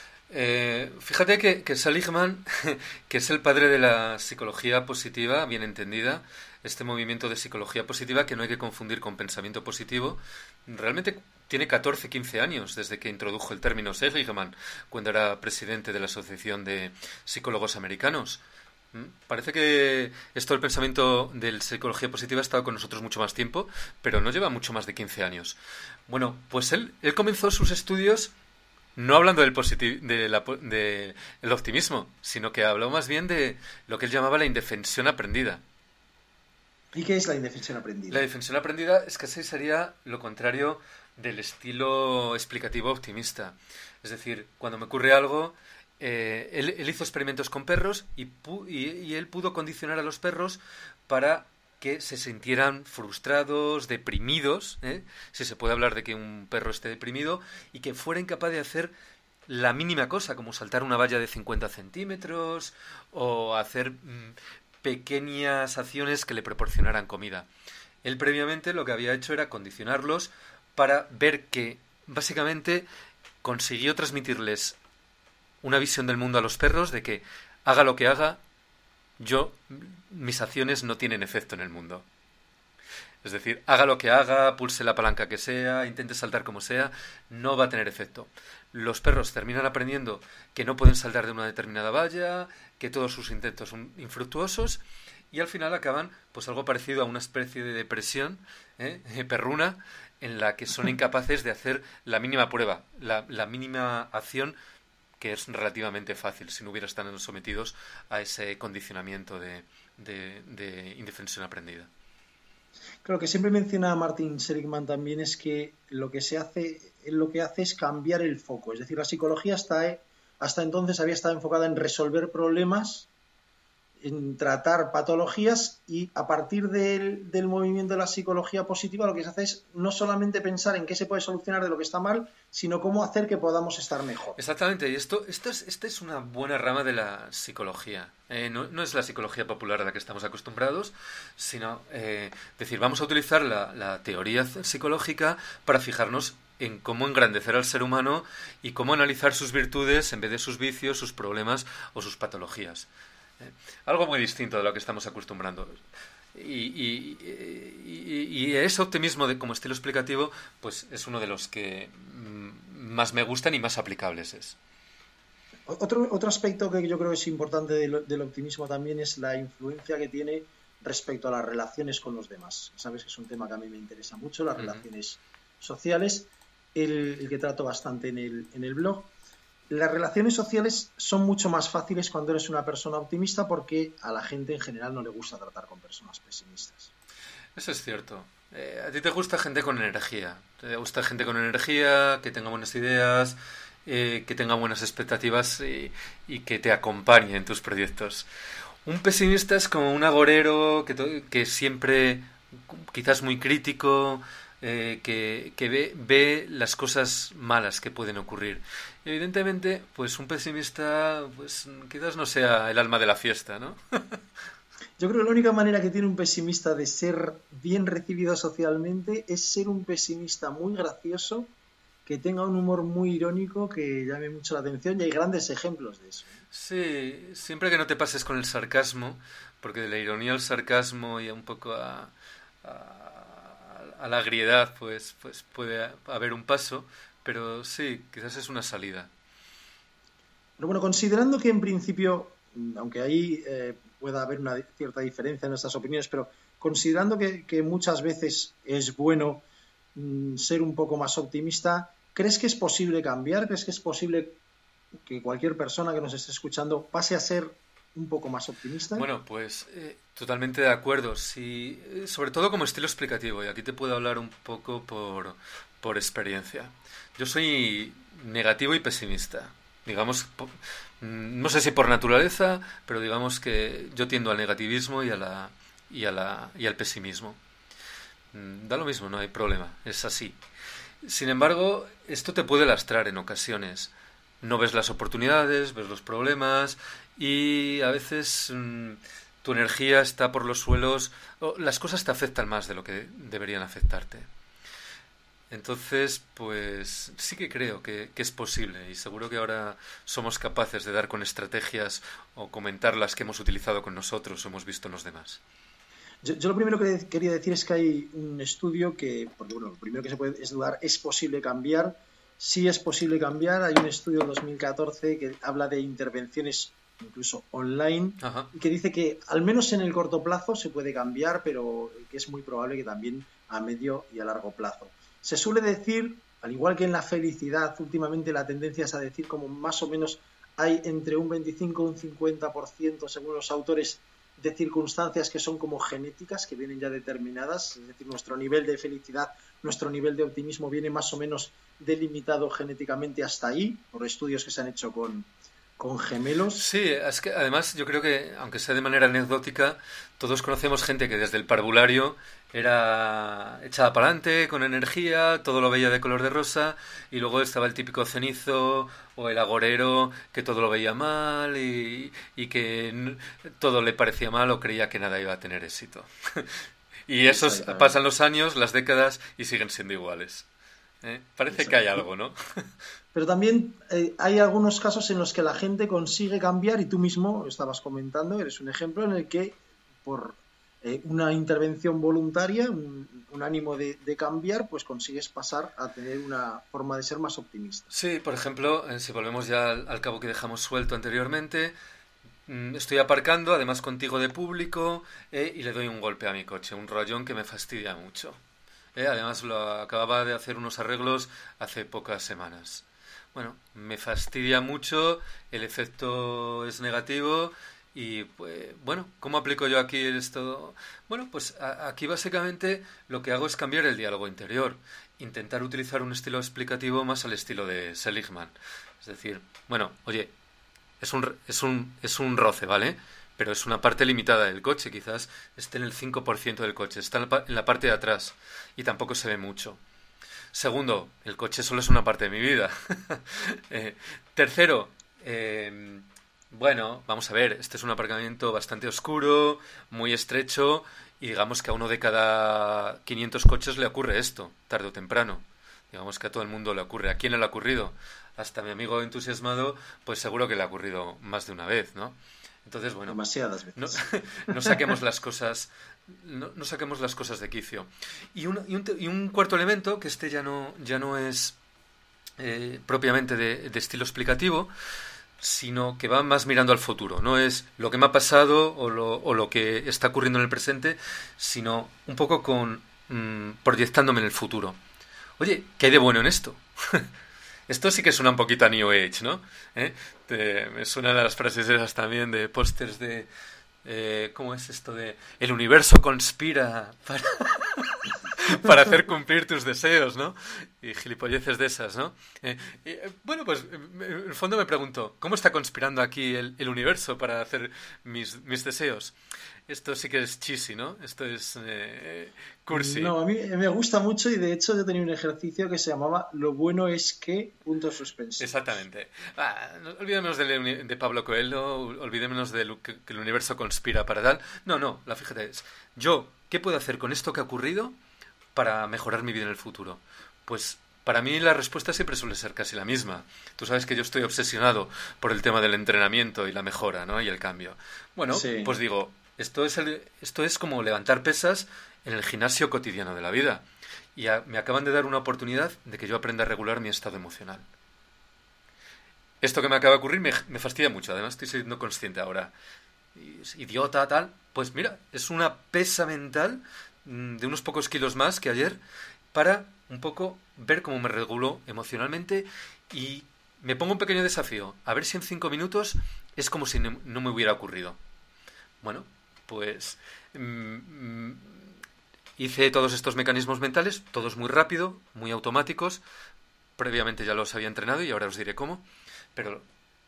Fíjate que Seligman, que es el padre de la psicología positiva, bien entendida, este movimiento de psicología positiva que no hay que confundir con pensamiento positivo, realmente tiene 14, 15 años desde que introdujo el término Seligman, cuando era presidente de la Asociación de Psicólogos Americanos. Parece que esto del pensamiento de la psicología positiva ha estado con nosotros mucho más tiempo, pero no lleva mucho más de 15 años. Bueno, pues él comenzó sus estudios no hablando del el optimismo, sino que habló más bien de lo que él llamaba la indefensión aprendida. ¿Y qué es la indefensión La aprendida? indefensión aprendida es que así sería lo contrario del estilo explicativo optimista. Es decir, cuando me ocurre algo, él hizo experimentos con perros y él pudo condicionar a los perros para que se sintieran frustrados, deprimidos, si se puede hablar de que un perro esté deprimido, y que fuera incapaz de hacer la mínima cosa, como saltar una valla de 50 centímetros o hacer pequeñas acciones que le proporcionaran comida. Él previamente lo que había hecho era condicionarlos para ver que básicamente consiguió transmitirles una visión del mundo a los perros de que haga lo que haga, mis acciones no tienen efecto en el mundo. Es decir, haga lo que haga, pulse la palanca que sea, intente saltar como sea, no va a tener efecto. Los perros terminan aprendiendo que no pueden saltar de una determinada valla, que todos sus intentos son infructuosos y al final acaban pues algo parecido a una especie de depresión perruna en la que son incapaces de hacer la mínima prueba, la mínima acción que es relativamente fácil si no hubieran estado sometidos a ese condicionamiento de indefensión aprendida. Claro, que siempre menciona Martin Seligman también es que lo que hace es cambiar el foco. Es decir, la psicología hasta entonces había estado enfocada en resolver problemas, en tratar patologías y a partir del movimiento de la psicología positiva lo que se hace es no solamente pensar en qué se puede solucionar de lo que está mal, sino cómo hacer que podamos estar mejor. Exactamente, y esta es una buena rama de la psicología. No es la psicología popular a la que estamos acostumbrados, sino decir, vamos a utilizar la teoría psicológica para fijarnos en cómo engrandecer al ser humano y cómo analizar sus virtudes en vez de sus vicios, sus problemas o sus patologías. Algo muy distinto de lo que estamos acostumbrando. Y ese optimismo como estilo explicativo pues es uno de los que más me gustan y más aplicables es. Otro aspecto que yo creo que es importante del optimismo también es la influencia que tiene respecto a las relaciones con los demás. Sabes que es un tema que a mí me interesa mucho, las relaciones sociales, el que trato bastante en el blog. Las relaciones sociales son mucho más fáciles cuando eres una persona optimista porque a la gente en general no le gusta tratar con personas pesimistas. Eso es cierto. A ti te gusta gente con energía. Te gusta gente con energía, que tenga buenas ideas, que tenga buenas expectativas y que te acompañe en tus proyectos. Un pesimista es como un agorero que siempre, quizás muy crítico, que ve las cosas malas que pueden ocurrir. Evidentemente, pues un pesimista, pues quizás no sea el alma de la fiesta, ¿no? Yo creo que la única manera que tiene un pesimista de ser bien recibido socialmente es ser un pesimista muy gracioso, que tenga un humor muy irónico, que llame mucho la atención, y hay grandes ejemplos de eso. Sí, siempre que no te pases con el sarcasmo, porque de la ironía al sarcasmo y un poco a la griedad, pues puede haber un paso, pero sí, quizás es una salida. Pero bueno, considerando que en principio, aunque ahí pueda haber una cierta diferencia en nuestras opiniones, pero considerando que muchas veces es bueno ser un poco más optimista, ¿crees que es posible cambiar? ¿Crees que es posible que cualquier persona que nos esté escuchando pase a ser un poco más optimista? Bueno, pues totalmente de acuerdo. Sí, sobre todo como estilo explicativo, y aquí te puedo hablar un poco por experiencia. Yo soy negativo y pesimista. Digamos, no sé si por naturaleza, pero digamos que yo tiendo al negativismo y al pesimismo. Da lo mismo, no hay problema, es así. Sin embargo, esto te puede lastrar en ocasiones. No ves las oportunidades, ves los problemas y a veces tu energía está por los suelos, las cosas te afectan más de lo que deberían afectarte. Entonces, pues sí que creo que es posible y seguro que ahora somos capaces de dar con estrategias o comentar las que hemos utilizado con nosotros o hemos visto en los demás. Yo lo primero que quería decir es que hay un estudio porque bueno, lo primero que se puede es dudar, ¿es posible cambiar? Sí es posible cambiar. Hay un estudio de 2014 que habla de intervenciones incluso online. Ajá. Y que dice que al menos en el corto plazo se puede cambiar, pero que es muy probable que también a medio y a largo plazo. Se suele decir, al igual que en la felicidad, últimamente la tendencia es a decir como más o menos hay entre un 25 y un 50%, según los autores, de circunstancias que son como genéticas, que vienen ya determinadas, es decir, nuestro nivel de felicidad, nuestro nivel de optimismo viene más o menos delimitado genéticamente hasta ahí, por estudios que se han hecho con gemelos. Sí, es que además yo creo que, aunque sea de manera anecdótica, todos conocemos gente que desde el parvulario era echada para adelante, con energía, todo lo veía de color de rosa, y luego estaba el típico cenizo o el agorero que todo lo veía mal y que todo le parecía mal o creía que nada iba a tener éxito. Y esos pasan los años, las décadas y siguen siendo iguales. Parece que hay algo, ¿no? Pero también hay algunos casos en los que la gente consigue cambiar, y tú mismo estabas comentando, eres un ejemplo en el que por una intervención voluntaria, un ánimo de cambiar, pues consigues pasar a tener una forma de ser más optimista. Sí, por ejemplo, si volvemos ya al cabo que dejamos suelto anteriormente, estoy aparcando, además contigo de público, y le doy un golpe a mi coche, un rayón que me fastidia mucho. Además, acababa de hacer unos arreglos hace pocas semanas. Bueno, me fastidia mucho, el efecto es negativo y, pues, bueno, ¿cómo aplico yo aquí esto? Bueno, pues aquí básicamente lo que hago es cambiar el diálogo interior, intentar utilizar un estilo explicativo más al estilo de Seligman. Es decir, bueno, oye, es un roce, ¿vale? Pero es una parte limitada del coche, quizás esté en el 5% del coche, está en la parte de atrás y tampoco se ve mucho. Segundo, el coche solo es una parte de mi vida. Tercero, bueno, vamos a ver, este es un aparcamiento bastante oscuro, muy estrecho, y digamos que a uno de cada 500 coches le ocurre esto, tarde o temprano. Digamos que a todo el mundo le ocurre. ¿A quién le ha ocurrido? Hasta a mi amigo entusiasmado, pues seguro que le ha ocurrido más de una vez, ¿no? Entonces, bueno, demasiadas veces. No saquemos las cosas, no saquemos las cosas de quicio. Y un cuarto elemento, que este ya no es propiamente de estilo explicativo, sino que va más mirando al futuro. No es lo que me ha pasado o lo que está ocurriendo en el presente, sino un poco proyectándome en el futuro. Oye, ¿qué hay de bueno en esto? Esto sí que suena un poquito a New Age, ¿no? Me suena de las frases esas también de pósters de... ¿cómo es esto de... El universo conspira para hacer cumplir tus deseos, ¿no? Y gilipolleces de esas, ¿no? Bueno, pues en el fondo me pregunto, ¿cómo está conspirando aquí el universo para hacer mis deseos? Esto sí que es cheesy, ¿no? Esto es cursi. No, a mí me gusta mucho y de hecho yo tenía un ejercicio que se llamaba Lo bueno es que... puntos suspensivos. Exactamente. Olvidémonos de Pablo Coelho, olvidémonos de que el universo conspira para tal. No, fíjate, yo, ¿qué puedo hacer con esto que ha ocurrido para mejorar mi vida en el futuro? Pues para mí la respuesta siempre suele ser casi la misma. Tú sabes que yo estoy obsesionado por el tema del entrenamiento y la mejora, ¿no? Y el cambio. Bueno, sí. Pues digo, esto es como levantar pesas en el gimnasio cotidiano de la vida. Y me acaban de dar una oportunidad de que yo aprenda a regular mi estado emocional. Esto que me acaba de ocurrir me fastidia mucho. Además estoy siendo consciente ahora. Idiota, tal. Pues mira, es una pesa mental de unos pocos kilos más que ayer para un poco ver cómo me regulo emocionalmente y me pongo un pequeño desafío. A ver si en 5 minutos es como si no me hubiera ocurrido. Bueno, pues hice todos estos mecanismos mentales, todos muy rápido, muy automáticos. Previamente ya los había entrenado y ahora os diré cómo. Pero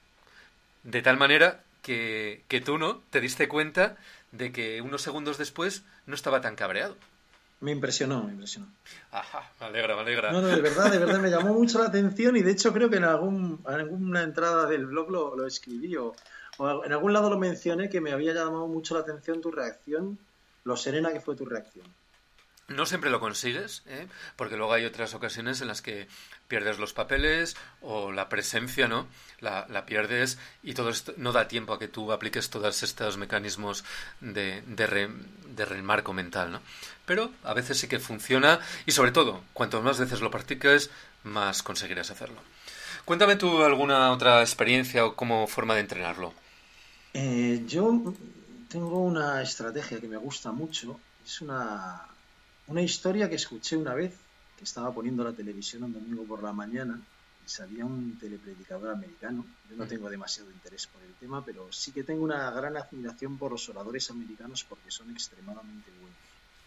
de tal manera que tú no te diste cuenta de que unos segundos después no estaba tan cabreado. Me impresionó. Ajá, me alegra. No, de verdad me llamó mucho la atención y de hecho creo que en alguna entrada del blog lo escribí o en algún lado lo mencioné que me había llamado mucho la atención tu reacción, lo serena que fue tu reacción. No siempre lo consigues, porque luego hay otras ocasiones en las que pierdes los papeles o la presencia, ¿no? La pierdes y todo esto no da tiempo a que tú apliques todos estos mecanismos de remarco mental, ¿no? Pero a veces sí que funciona y sobre todo, cuanto más veces lo practiques, más conseguirás hacerlo. Cuéntame tú alguna otra experiencia o como forma de entrenarlo. Yo tengo una estrategia que me gusta mucho, es una historia que escuché una vez, que estaba poniendo la televisión un domingo por la mañana y salía un telepredicador americano. Yo no tengo demasiado interés por el tema, pero sí que tengo una gran admiración por los oradores americanos porque son extremadamente buenos.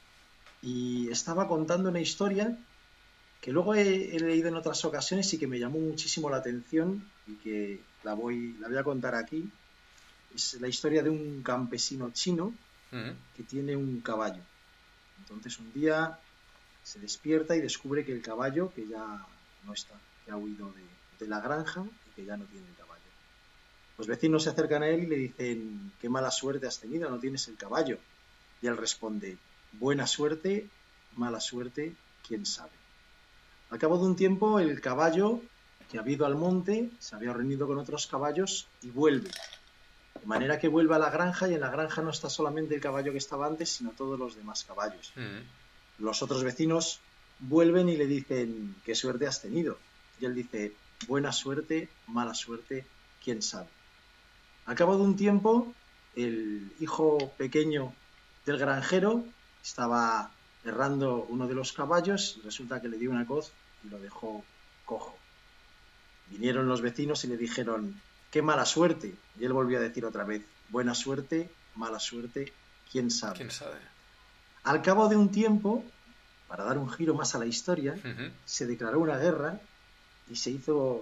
Y estaba contando una historia que luego he leído en otras ocasiones y que me llamó muchísimo la atención y que la voy a contar aquí. Es la historia de un campesino chino que tiene un caballo. Entonces un día se despierta y descubre que el caballo, que ya no está, que ha huido de la granja y que ya no tiene el caballo. Los vecinos se acercan a él y le dicen: qué mala suerte has tenido, no tienes el caballo. Y él responde: buena suerte, mala suerte, quién sabe. Al cabo de un tiempo el caballo, que ha ido al monte, se había reunido con otros caballos y vuelve. De manera que vuelve a la granja y en la granja no está solamente el caballo que estaba antes, sino todos los demás caballos. Los otros vecinos vuelven y le dicen: qué suerte has tenido. Y él dice: buena suerte, mala suerte, quién sabe. Al cabo de un tiempo, el hijo pequeño del granjero estaba herrando uno de los caballos y resulta que le dio una coz y lo dejó cojo. Vinieron los vecinos y le dijeron: qué mala suerte. Y él volvió a decir otra vez: buena suerte, mala suerte, quién sabe. ¿Quién sabe? Al cabo de un tiempo, para dar un giro más a la historia, se declaró una guerra y se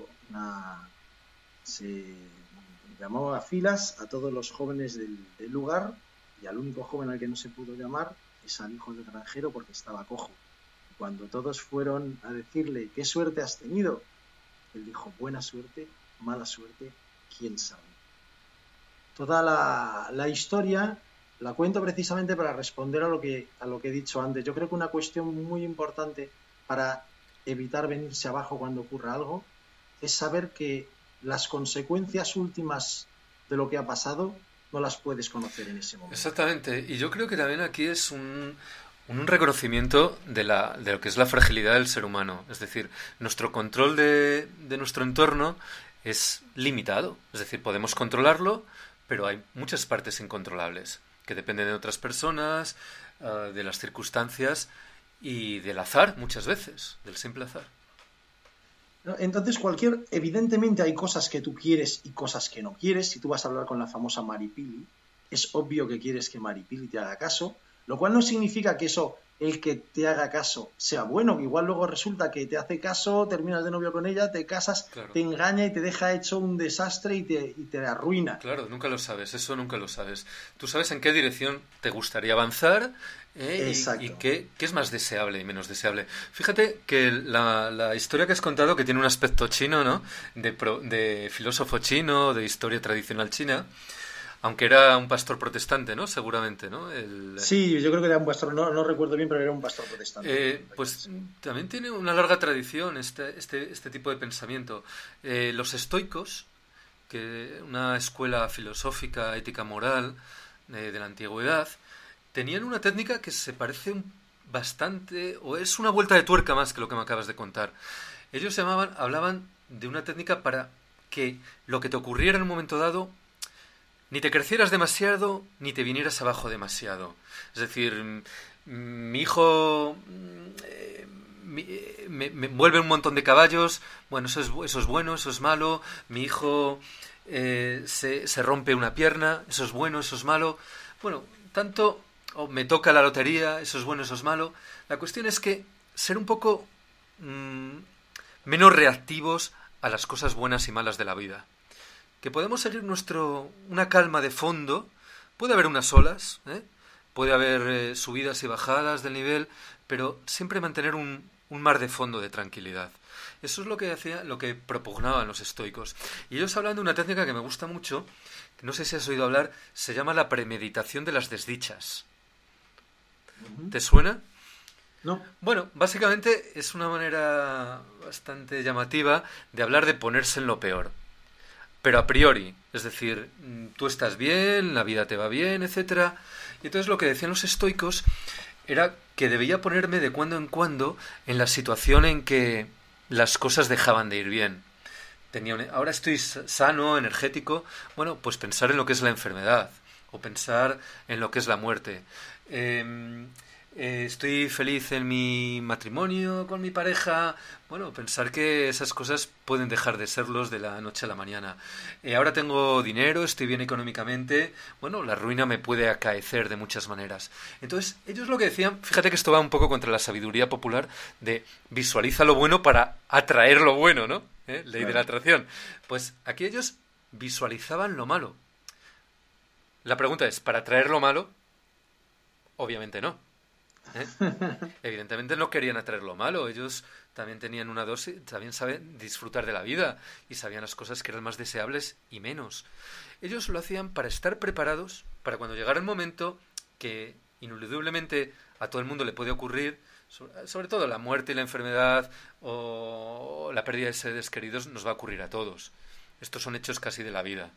llamó a filas a todos los jóvenes del lugar y al único joven al que no se pudo llamar es al hijo del granjero porque estaba cojo. Y cuando todos fueron a decirle: qué suerte has tenido, él dijo: buena suerte, mala suerte, quién sabe. Toda la historia la cuento precisamente para responder a lo que he dicho antes. Yo creo que una cuestión muy importante para evitar venirse abajo cuando ocurra algo es saber que las consecuencias últimas de lo que ha pasado no las puedes conocer en ese momento. Exactamente. Y yo creo que también aquí es un reconocimiento de lo que es la fragilidad del ser humano. Es decir, nuestro control de nuestro entorno es limitado. Es decir, podemos controlarlo, pero hay muchas partes incontrolables que dependen de otras personas, de las circunstancias y del azar, muchas veces, del simple azar. Entonces, evidentemente hay cosas que tú quieres y cosas que no quieres. Si tú vas a hablar con la famosa Maripili, es obvio que quieres que Maripili te haga caso, lo cual no significa que el que te haga caso sea bueno, que igual luego resulta que te hace caso, terminas de novio con ella, te casas, claro, te engaña y te deja hecho un desastre y te arruina. Claro, nunca lo sabes, eso nunca lo sabes. Tú sabes en qué dirección te gustaría avanzar y qué es más deseable y menos deseable. Fíjate que la historia que has contado, que tiene un aspecto chino, ¿no? De filósofo chino, de historia tradicional china, aunque era un pastor protestante, ¿no? Seguramente, ¿no? Sí, yo creo que era un pastor, no recuerdo bien, pero era un pastor protestante. Pues también tiene una larga tradición este tipo de pensamiento. Los estoicos, una escuela filosófica, ética, moral de la antigüedad, tenían una técnica que se parece bastante, o es una vuelta de tuerca más que lo que me acabas de contar. Ellos hablaban de una técnica para que lo que te ocurriera en un momento dado ni te crecieras demasiado, ni te vinieras abajo demasiado. Es decir, mi hijo me vuelve un montón de caballos, bueno, eso es bueno, eso es malo. Mi hijo se rompe una pierna, eso es bueno, eso es malo. Bueno, o me toca la lotería, eso es bueno, eso es malo. La cuestión es que ser un poco menos reactivos a las cosas buenas y malas de la vida. Que podemos seguir una calma de fondo. Puede haber unas olas, puede haber subidas y bajadas del nivel, pero siempre mantener un mar de fondo de tranquilidad. Eso es lo que propugnaban los estoicos. Y ellos hablan de una técnica que me gusta mucho, que no sé si has oído hablar, se llama la premeditación de las desdichas. ¿Te suena? No. Bueno, básicamente es una manera bastante llamativa de hablar de ponerse en lo peor. Pero a priori, es decir, tú estás bien, la vida te va bien, etcétera. Y entonces lo que decían los estoicos era que debía ponerme de cuando en cuando en la situación en que las cosas dejaban de ir bien. Ahora estoy sano, energético, bueno, pues pensar en lo que es la enfermedad o pensar en lo que es la muerte. Estoy feliz en mi matrimonio con mi pareja, bueno, pensar que esas cosas pueden dejar de serlos de la noche a la mañana. Ahora tengo dinero, estoy bien económicamente, bueno, la ruina me puede acaecer de muchas maneras. Entonces, ellos lo que decían, fíjate que esto va un poco contra la sabiduría popular de visualiza lo bueno para atraer lo bueno, ¿no? Ley de la atracción. Pues aquí ellos visualizaban lo malo. La pregunta es, ¿para atraer lo malo? Obviamente no. Evidentemente no querían atraer lo malo. Ellos también tenían una dosis, también saben disfrutar de la vida y sabían las cosas que eran más deseables y menos. Ellos lo hacían para estar preparados para cuando llegara el momento que ineludiblemente a todo el mundo le puede ocurrir, sobre todo la muerte y la enfermedad o la pérdida de seres queridos nos va a ocurrir a todos. Estos son hechos casi de la vida,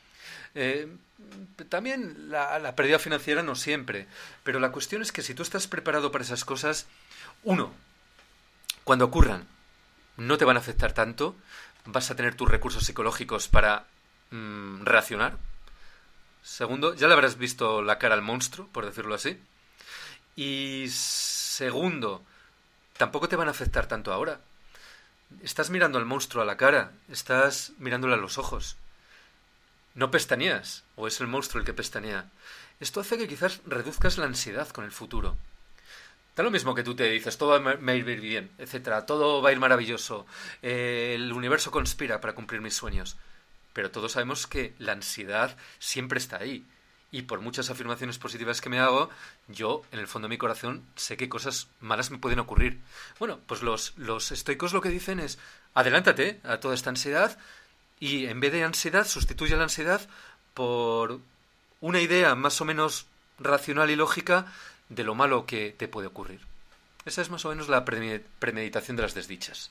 también la pérdida financiera no siempre, pero la cuestión es que si tú estás preparado para esas cosas, cuando ocurran no te van a afectar tanto, vas a tener tus recursos psicológicos para reaccionar. Segundo, ya le habrás visto la cara al monstruo, por decirlo así. Y segundo, tampoco te van a afectar tanto ahora. Estás mirando al monstruo a la cara, estás mirándole a los ojos. No pestañeas, o es el monstruo el que pestanea. Esto hace que quizás reduzcas la ansiedad con el futuro. Da lo mismo que tú te dices, todo va a ir bien, etcétera, todo va a ir maravilloso, el universo conspira para cumplir mis sueños. Pero todos sabemos que la ansiedad siempre está ahí. Y por muchas afirmaciones positivas que me hago, yo, en el fondo de mi corazón, sé que cosas malas me pueden ocurrir. Bueno, pues los estoicos lo que dicen es, adelántate a toda esta ansiedad, y en vez de ansiedad, sustituye la ansiedad por una idea más o menos racional y lógica de lo malo que te puede ocurrir. Esa es más o menos la premeditación de las desdichas.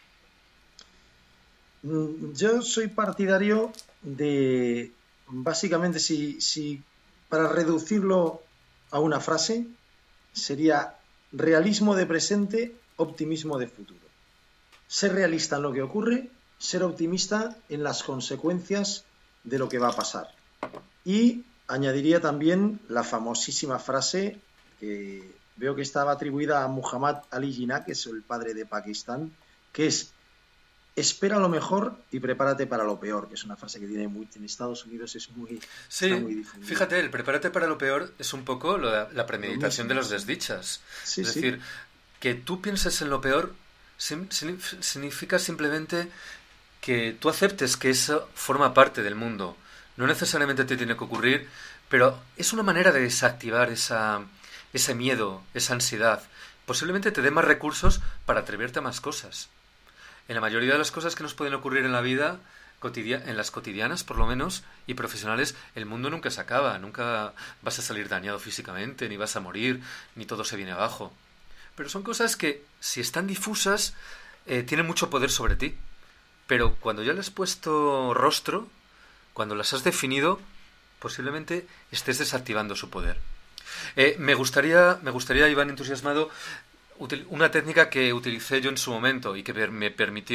Yo soy partidario de, básicamente, si para reducirlo a una frase, sería realismo de presente, optimismo de futuro. Ser realista en lo que ocurre ser optimista en las consecuencias de lo que va a pasar. Y añadiría también la famosísima frase que veo que estaba atribuida a Muhammad Ali Jinnah, que es el padre de Pakistán, que es: espera lo mejor y prepárate para lo peor, que es una frase que tiene en Estados Unidos está muy difundida. Fíjate, el prepárate para lo peor es un poco la premeditación de los desdichas. Sí, es decir, que tú pienses en lo peor significa simplemente que tú aceptes que eso forma parte del mundo. No necesariamente te tiene que ocurrir, pero es una manera de desactivar ese miedo, esa ansiedad. Posiblemente te dé más recursos para atreverte a más cosas. En la mayoría de las cosas que nos pueden ocurrir en la vida, en las cotidianas por lo menos, y profesionales, el mundo nunca se acaba, nunca vas a salir dañado físicamente, ni vas a morir, ni todo se viene abajo. Pero son cosas que, si están difusas, tienen mucho poder sobre ti. Pero cuando ya le has puesto rostro, cuando las has definido, posiblemente estés desactivando su poder. Me gustaría, Iván entusiasmado, una técnica que utilicé yo en su momento y que me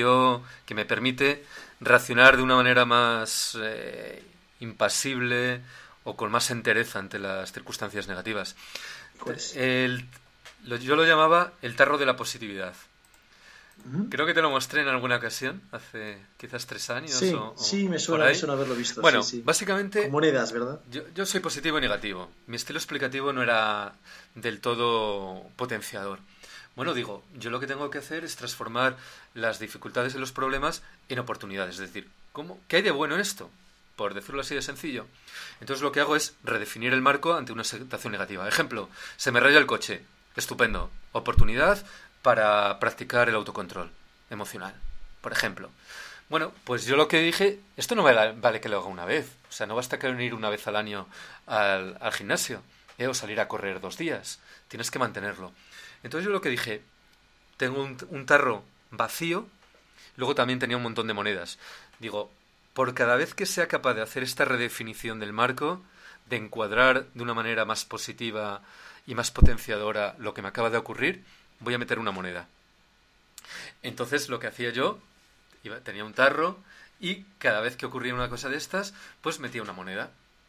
permite reaccionar de una manera más impasible o con más entereza ante las circunstancias negativas. Pues... yo lo llamaba el tarro de la positividad. Creo que te lo mostré en alguna ocasión, hace quizás 3 años. Sí, me suena haberlo visto. Bueno, sí. básicamente... Con monedas, ¿verdad? Yo soy positivo y negativo. Mi estilo explicativo no era del todo potenciador. Bueno, digo, yo lo que tengo que hacer es transformar las dificultades y los problemas en oportunidades. Es decir, ¿qué hay de bueno en esto? Por decirlo así de sencillo. Entonces lo que hago es redefinir el marco ante una situación negativa. Ejemplo, se me raya el coche. Estupendo. Oportunidad para practicar el autocontrol emocional, por ejemplo. Bueno, pues yo lo que dije, esto no vale que lo haga una vez. O sea, no basta con ir una vez al año al gimnasio o salir a correr 2 días. Tienes que mantenerlo. Entonces yo lo que dije, tengo un tarro vacío, luego también tenía un montón de monedas. Digo, por cada vez que sea capaz de hacer esta redefinición del marco, de encuadrar de una manera más positiva y más potenciadora lo que me acaba de ocurrir, voy a meter una moneda. Entonces lo que hacía yo, tenía un tarro y cada vez que ocurría una cosa de estas, pues metía una moneda.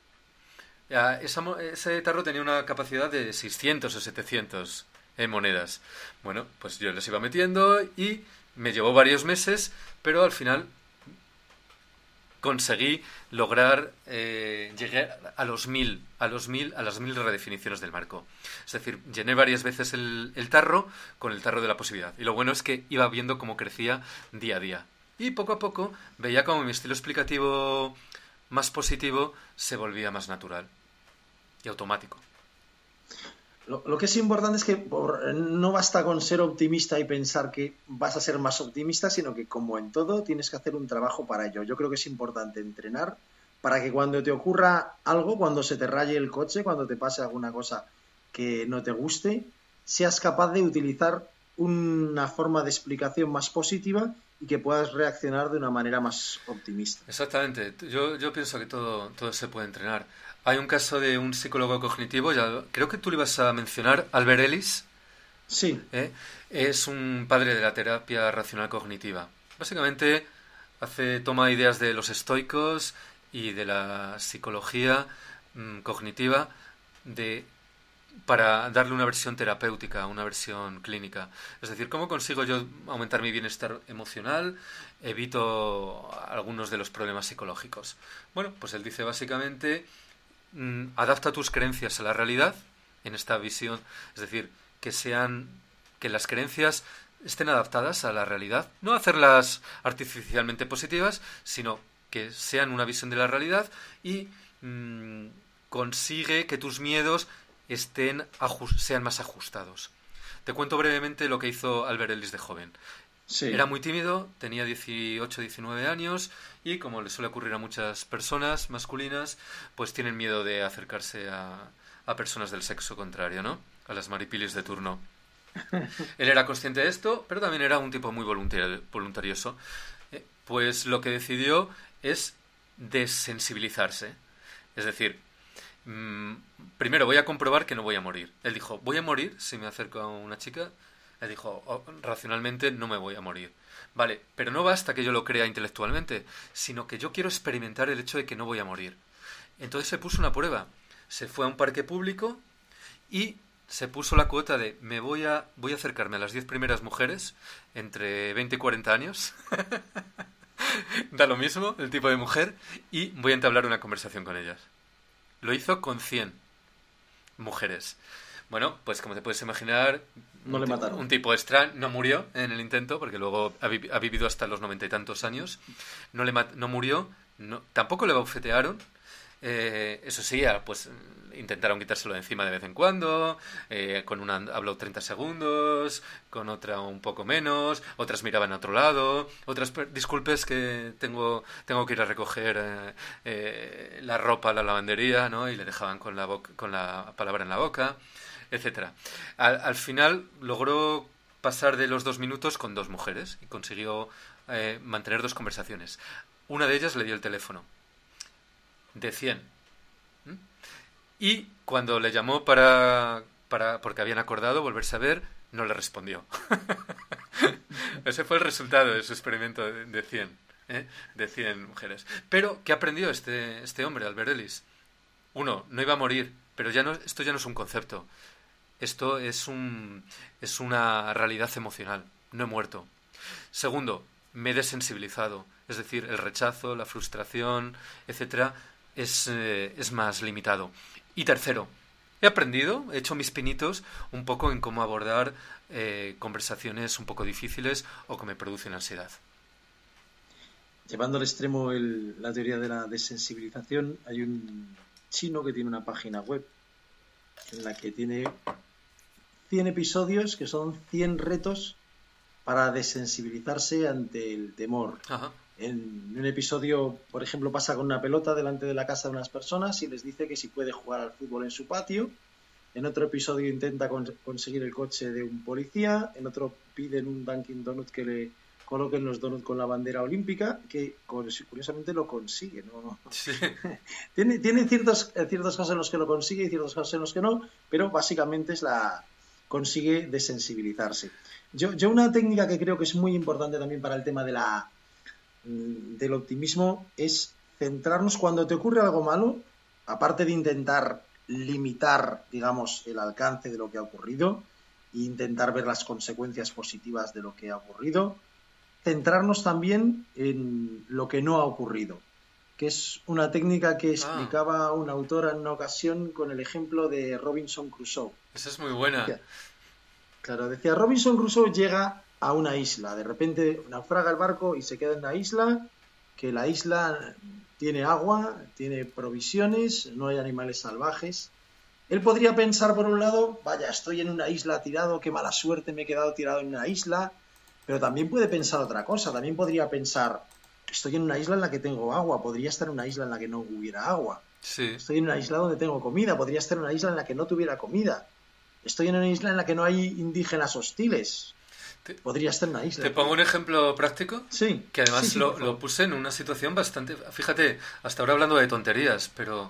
Ese tarro tenía una capacidad de 600 o 700 monedas. Bueno, pues yo les iba metiendo y me llevó varios meses, pero al final conseguí lograr llegar a las 1000 redefiniciones del marco. Es decir, llené varias veces el tarro con el tarro de la posibilidad. Y lo bueno es que iba viendo cómo crecía día a día. Y poco a poco veía cómo mi estilo explicativo más positivo se volvía más natural y automático. Lo que es importante es que no basta con ser optimista y pensar que vas a ser más optimista, sino que, como en todo, tienes que hacer un trabajo para ello. Yo creo que es importante entrenar para que cuando te ocurra algo, cuando se te raye el coche, cuando te pase alguna cosa que no te guste, seas capaz de utilizar una forma de explicación más positiva y que puedas reaccionar de una manera más optimista. Exactamente. Yo pienso que todo se puede entrenar. Hay un caso de un psicólogo cognitivo, creo que tú le ibas a mencionar, Albert Ellis. Sí. Es un padre de la terapia racional cognitiva. Básicamente toma ideas de los estoicos y de la psicología cognitiva para darle una versión terapéutica, una versión clínica. Es decir, ¿cómo consigo yo aumentar mi bienestar emocional? Evito algunos de los problemas psicológicos. Bueno, pues él dice básicamente, adapta tus creencias a la realidad, en esta visión, es decir, que las creencias estén adaptadas a la realidad, no hacerlas artificialmente positivas, sino que sean una visión de la realidad y consigue que tus miedos sean más ajustados. Te cuento brevemente lo que hizo Albert Ellis de joven. Sí. Era muy tímido, tenía 18, 19 años y, como le suele ocurrir a muchas personas masculinas, pues tienen miedo de acercarse a personas del sexo contrario, ¿no? A las maripilis de turno. Él era consciente de esto, pero también era un tipo muy voluntarioso. Pues lo que decidió es desensibilizarse. Es decir, primero voy a comprobar que no voy a morir. Él dijo, voy a morir si me acerco a una chica. Le dijo, racionalmente no me voy a morir. Vale, pero no basta que yo lo crea intelectualmente, sino que yo quiero experimentar el hecho de que no voy a morir. Entonces se puso una prueba. Se fue a un parque público y se puso la cuota de voy a acercarme a las 10 primeras mujeres entre 20 y 40 años. Da lo mismo el tipo de mujer, y voy a entablar una conversación con ellas. Lo hizo con 100 mujeres. Bueno, pues como te puedes imaginar, no le mataron. Un tipo extraño, no murió en el intento, porque luego ha vivido hasta los 90 y tantos años. No murió, tampoco le bofetearon. Eso sí, pues intentaron quitárselo de encima de vez en cuando. Con una habló 30 segundos, con otra un poco menos, otras miraban a otro lado, otras, disculpes que tengo que ir a recoger la ropa a la lavandería, ¿no? Y le dejaban con la palabra en la boca, etcétera. Al final logró pasar de los 2 minutos con 2 mujeres y consiguió mantener 2 conversaciones. Una de ellas le dio el teléfono de 100. Y cuando le llamó porque habían acordado volverse a ver, no le respondió. Ese fue el resultado de su experimento de 100, de 100 mujeres. Pero, ¿qué aprendió este hombre, Albert Ellis? Uno, no iba a morir, pero esto ya no es un concepto. Esto es una realidad emocional. No he muerto. Segundo, me he desensibilizado. Es decir, el rechazo, la frustración, etcétera, es más limitado. Y tercero, he hecho mis pinitos un poco en cómo abordar conversaciones un poco difíciles o que me producen ansiedad. Llevando al extremo la teoría de la desensibilización, hay un chino que tiene una página web en la que tiene 100 episodios que son 100 retos para desensibilizarse ante el temor. Ajá. En un episodio, por ejemplo, pasa con una pelota delante de la casa de unas personas y les dice que si puede jugar al fútbol en su patio. En otro episodio intenta conseguir el coche de un policía. En otro piden un Dunkin' Donut que le coloquen los donuts con la bandera olímpica, que curiosamente lo consigue, ¿no? Sí. tiene ciertos casos en los que lo consigue y ciertos casos en los que no, pero básicamente consigue desensibilizarse. Yo una técnica que creo que es muy importante también para el tema del optimismo es centrarnos cuando te ocurre algo malo, aparte de intentar limitar, digamos, el alcance de lo que ha ocurrido e intentar ver las consecuencias positivas de lo que ha ocurrido, centrarnos también en lo que no ha ocurrido, que es una técnica que explicaba una autora en una ocasión con el ejemplo de Robinson Crusoe. Esa es muy buena. Claro, decía, Robinson Crusoe llega a una isla, de repente naufraga el barco y se queda en la isla, que la isla tiene agua, tiene provisiones, no hay animales salvajes. Él podría pensar, por un lado, vaya, estoy en una isla tirado, qué mala suerte, me he quedado tirado en una isla, pero también puede pensar otra cosa, también podría pensar, estoy en una isla en la que tengo agua, podría estar en una isla en la que no hubiera agua. Sí. Estoy en una isla donde tengo comida, podría estar en una isla en la que no tuviera comida. Estoy en una isla en la que no hay indígenas hostiles. Podría estar en una isla. ¿Te pongo un ejemplo práctico? Sí. Que además sí, lo puse en una situación bastante... Fíjate, hasta ahora hablando de tonterías, pero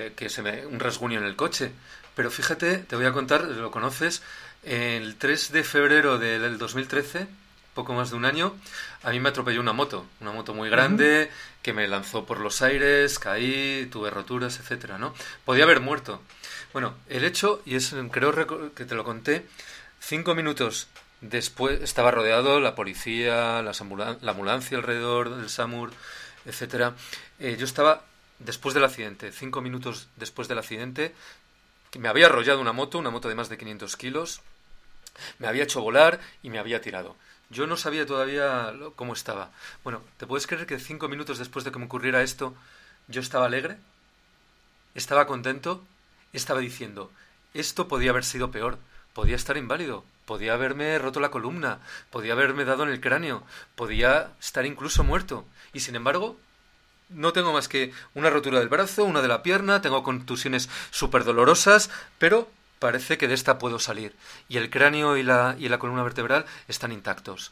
un rasguño en el coche. Pero fíjate, te voy a contar, lo conoces, el 3 de febrero del 2013, poco más de un año, a mí me atropelló una moto muy grande, que me lanzó por los aires, caí, tuve roturas, etcétera, ¿no? Podía haber muerto. Bueno, el hecho, y creo que te lo conté, 5 minutos después estaba rodeado la policía, la ambulancia alrededor del SAMUR, etcétera. Yo estaba, después del accidente, 5 minutos después del accidente, que me había arrollado una moto de más de 500 kilos, me había hecho volar y me había tirado. Yo no sabía todavía cómo estaba. Bueno, ¿te puedes creer que 5 minutos después de que me ocurriera esto, yo estaba alegre? Estaba contento. Estaba diciendo, esto podía haber sido peor, podía estar inválido, podía haberme roto la columna, podía haberme dado en el cráneo, podía estar incluso muerto. Y sin embargo, no tengo más que una rotura del brazo, una de la pierna, tengo contusiones súper dolorosas, pero parece que de esta puedo salir. Y el cráneo y la columna vertebral están intactos.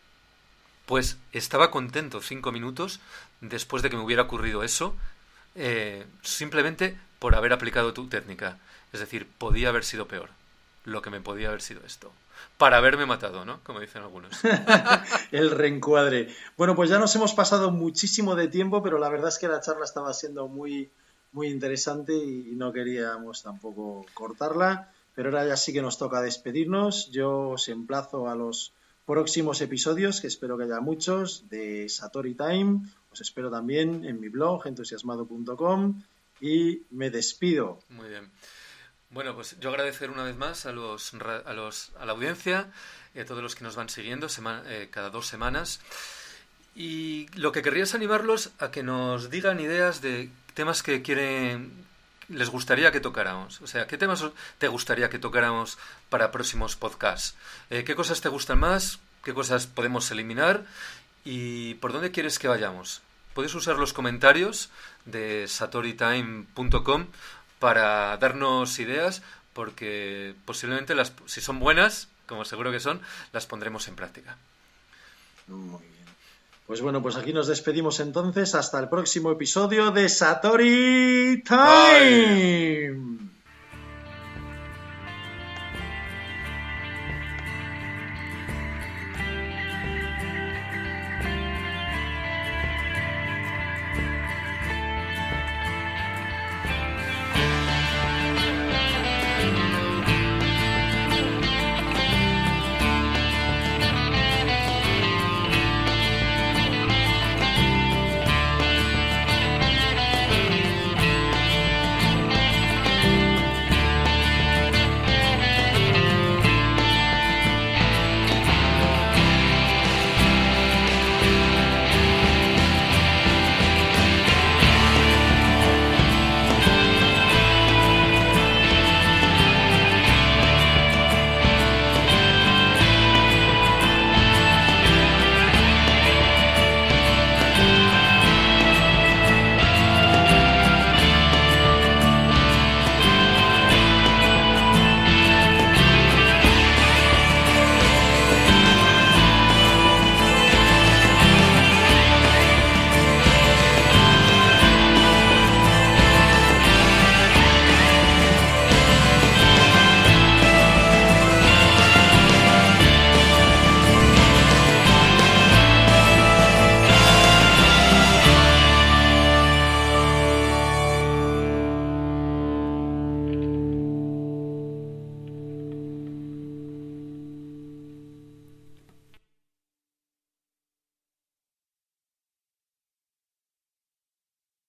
Pues estaba contento 5 minutos después de que me hubiera ocurrido eso, simplemente por haber aplicado tu técnica. Es decir, podía haber sido peor. lo que me podía haber sido esto. Para haberme matado, ¿no? Como dicen algunos. El reencuadre. Bueno, pues ya nos hemos pasado muchísimo de tiempo, pero la verdad es que la charla estaba siendo muy, muy interesante y no queríamos tampoco cortarla. Pero ahora ya sí que nos toca despedirnos. Yo os emplazo a los próximos episodios, que espero que haya muchos, de Satori Time. Os espero también en mi blog, entusiasmado.com, y me despido. Muy bien. Bueno, pues yo agradecer una vez más a la audiencia y a todos los que nos van siguiendo cada 2 semanas. Y lo que querría es animarlos a que nos digan ideas de temas que les gustaría que tocáramos. O sea, ¿qué temas te gustaría que tocáramos para próximos podcasts? ¿Qué cosas te gustan más? ¿Qué cosas podemos eliminar? ¿Y por dónde quieres que vayamos? Puedes usar los comentarios de satoritime.com para darnos ideas, porque posiblemente si son buenas, como seguro que son, las pondremos en práctica. Muy bien. Pues bueno, pues aquí nos despedimos entonces. Hasta el próximo episodio de Satori Time.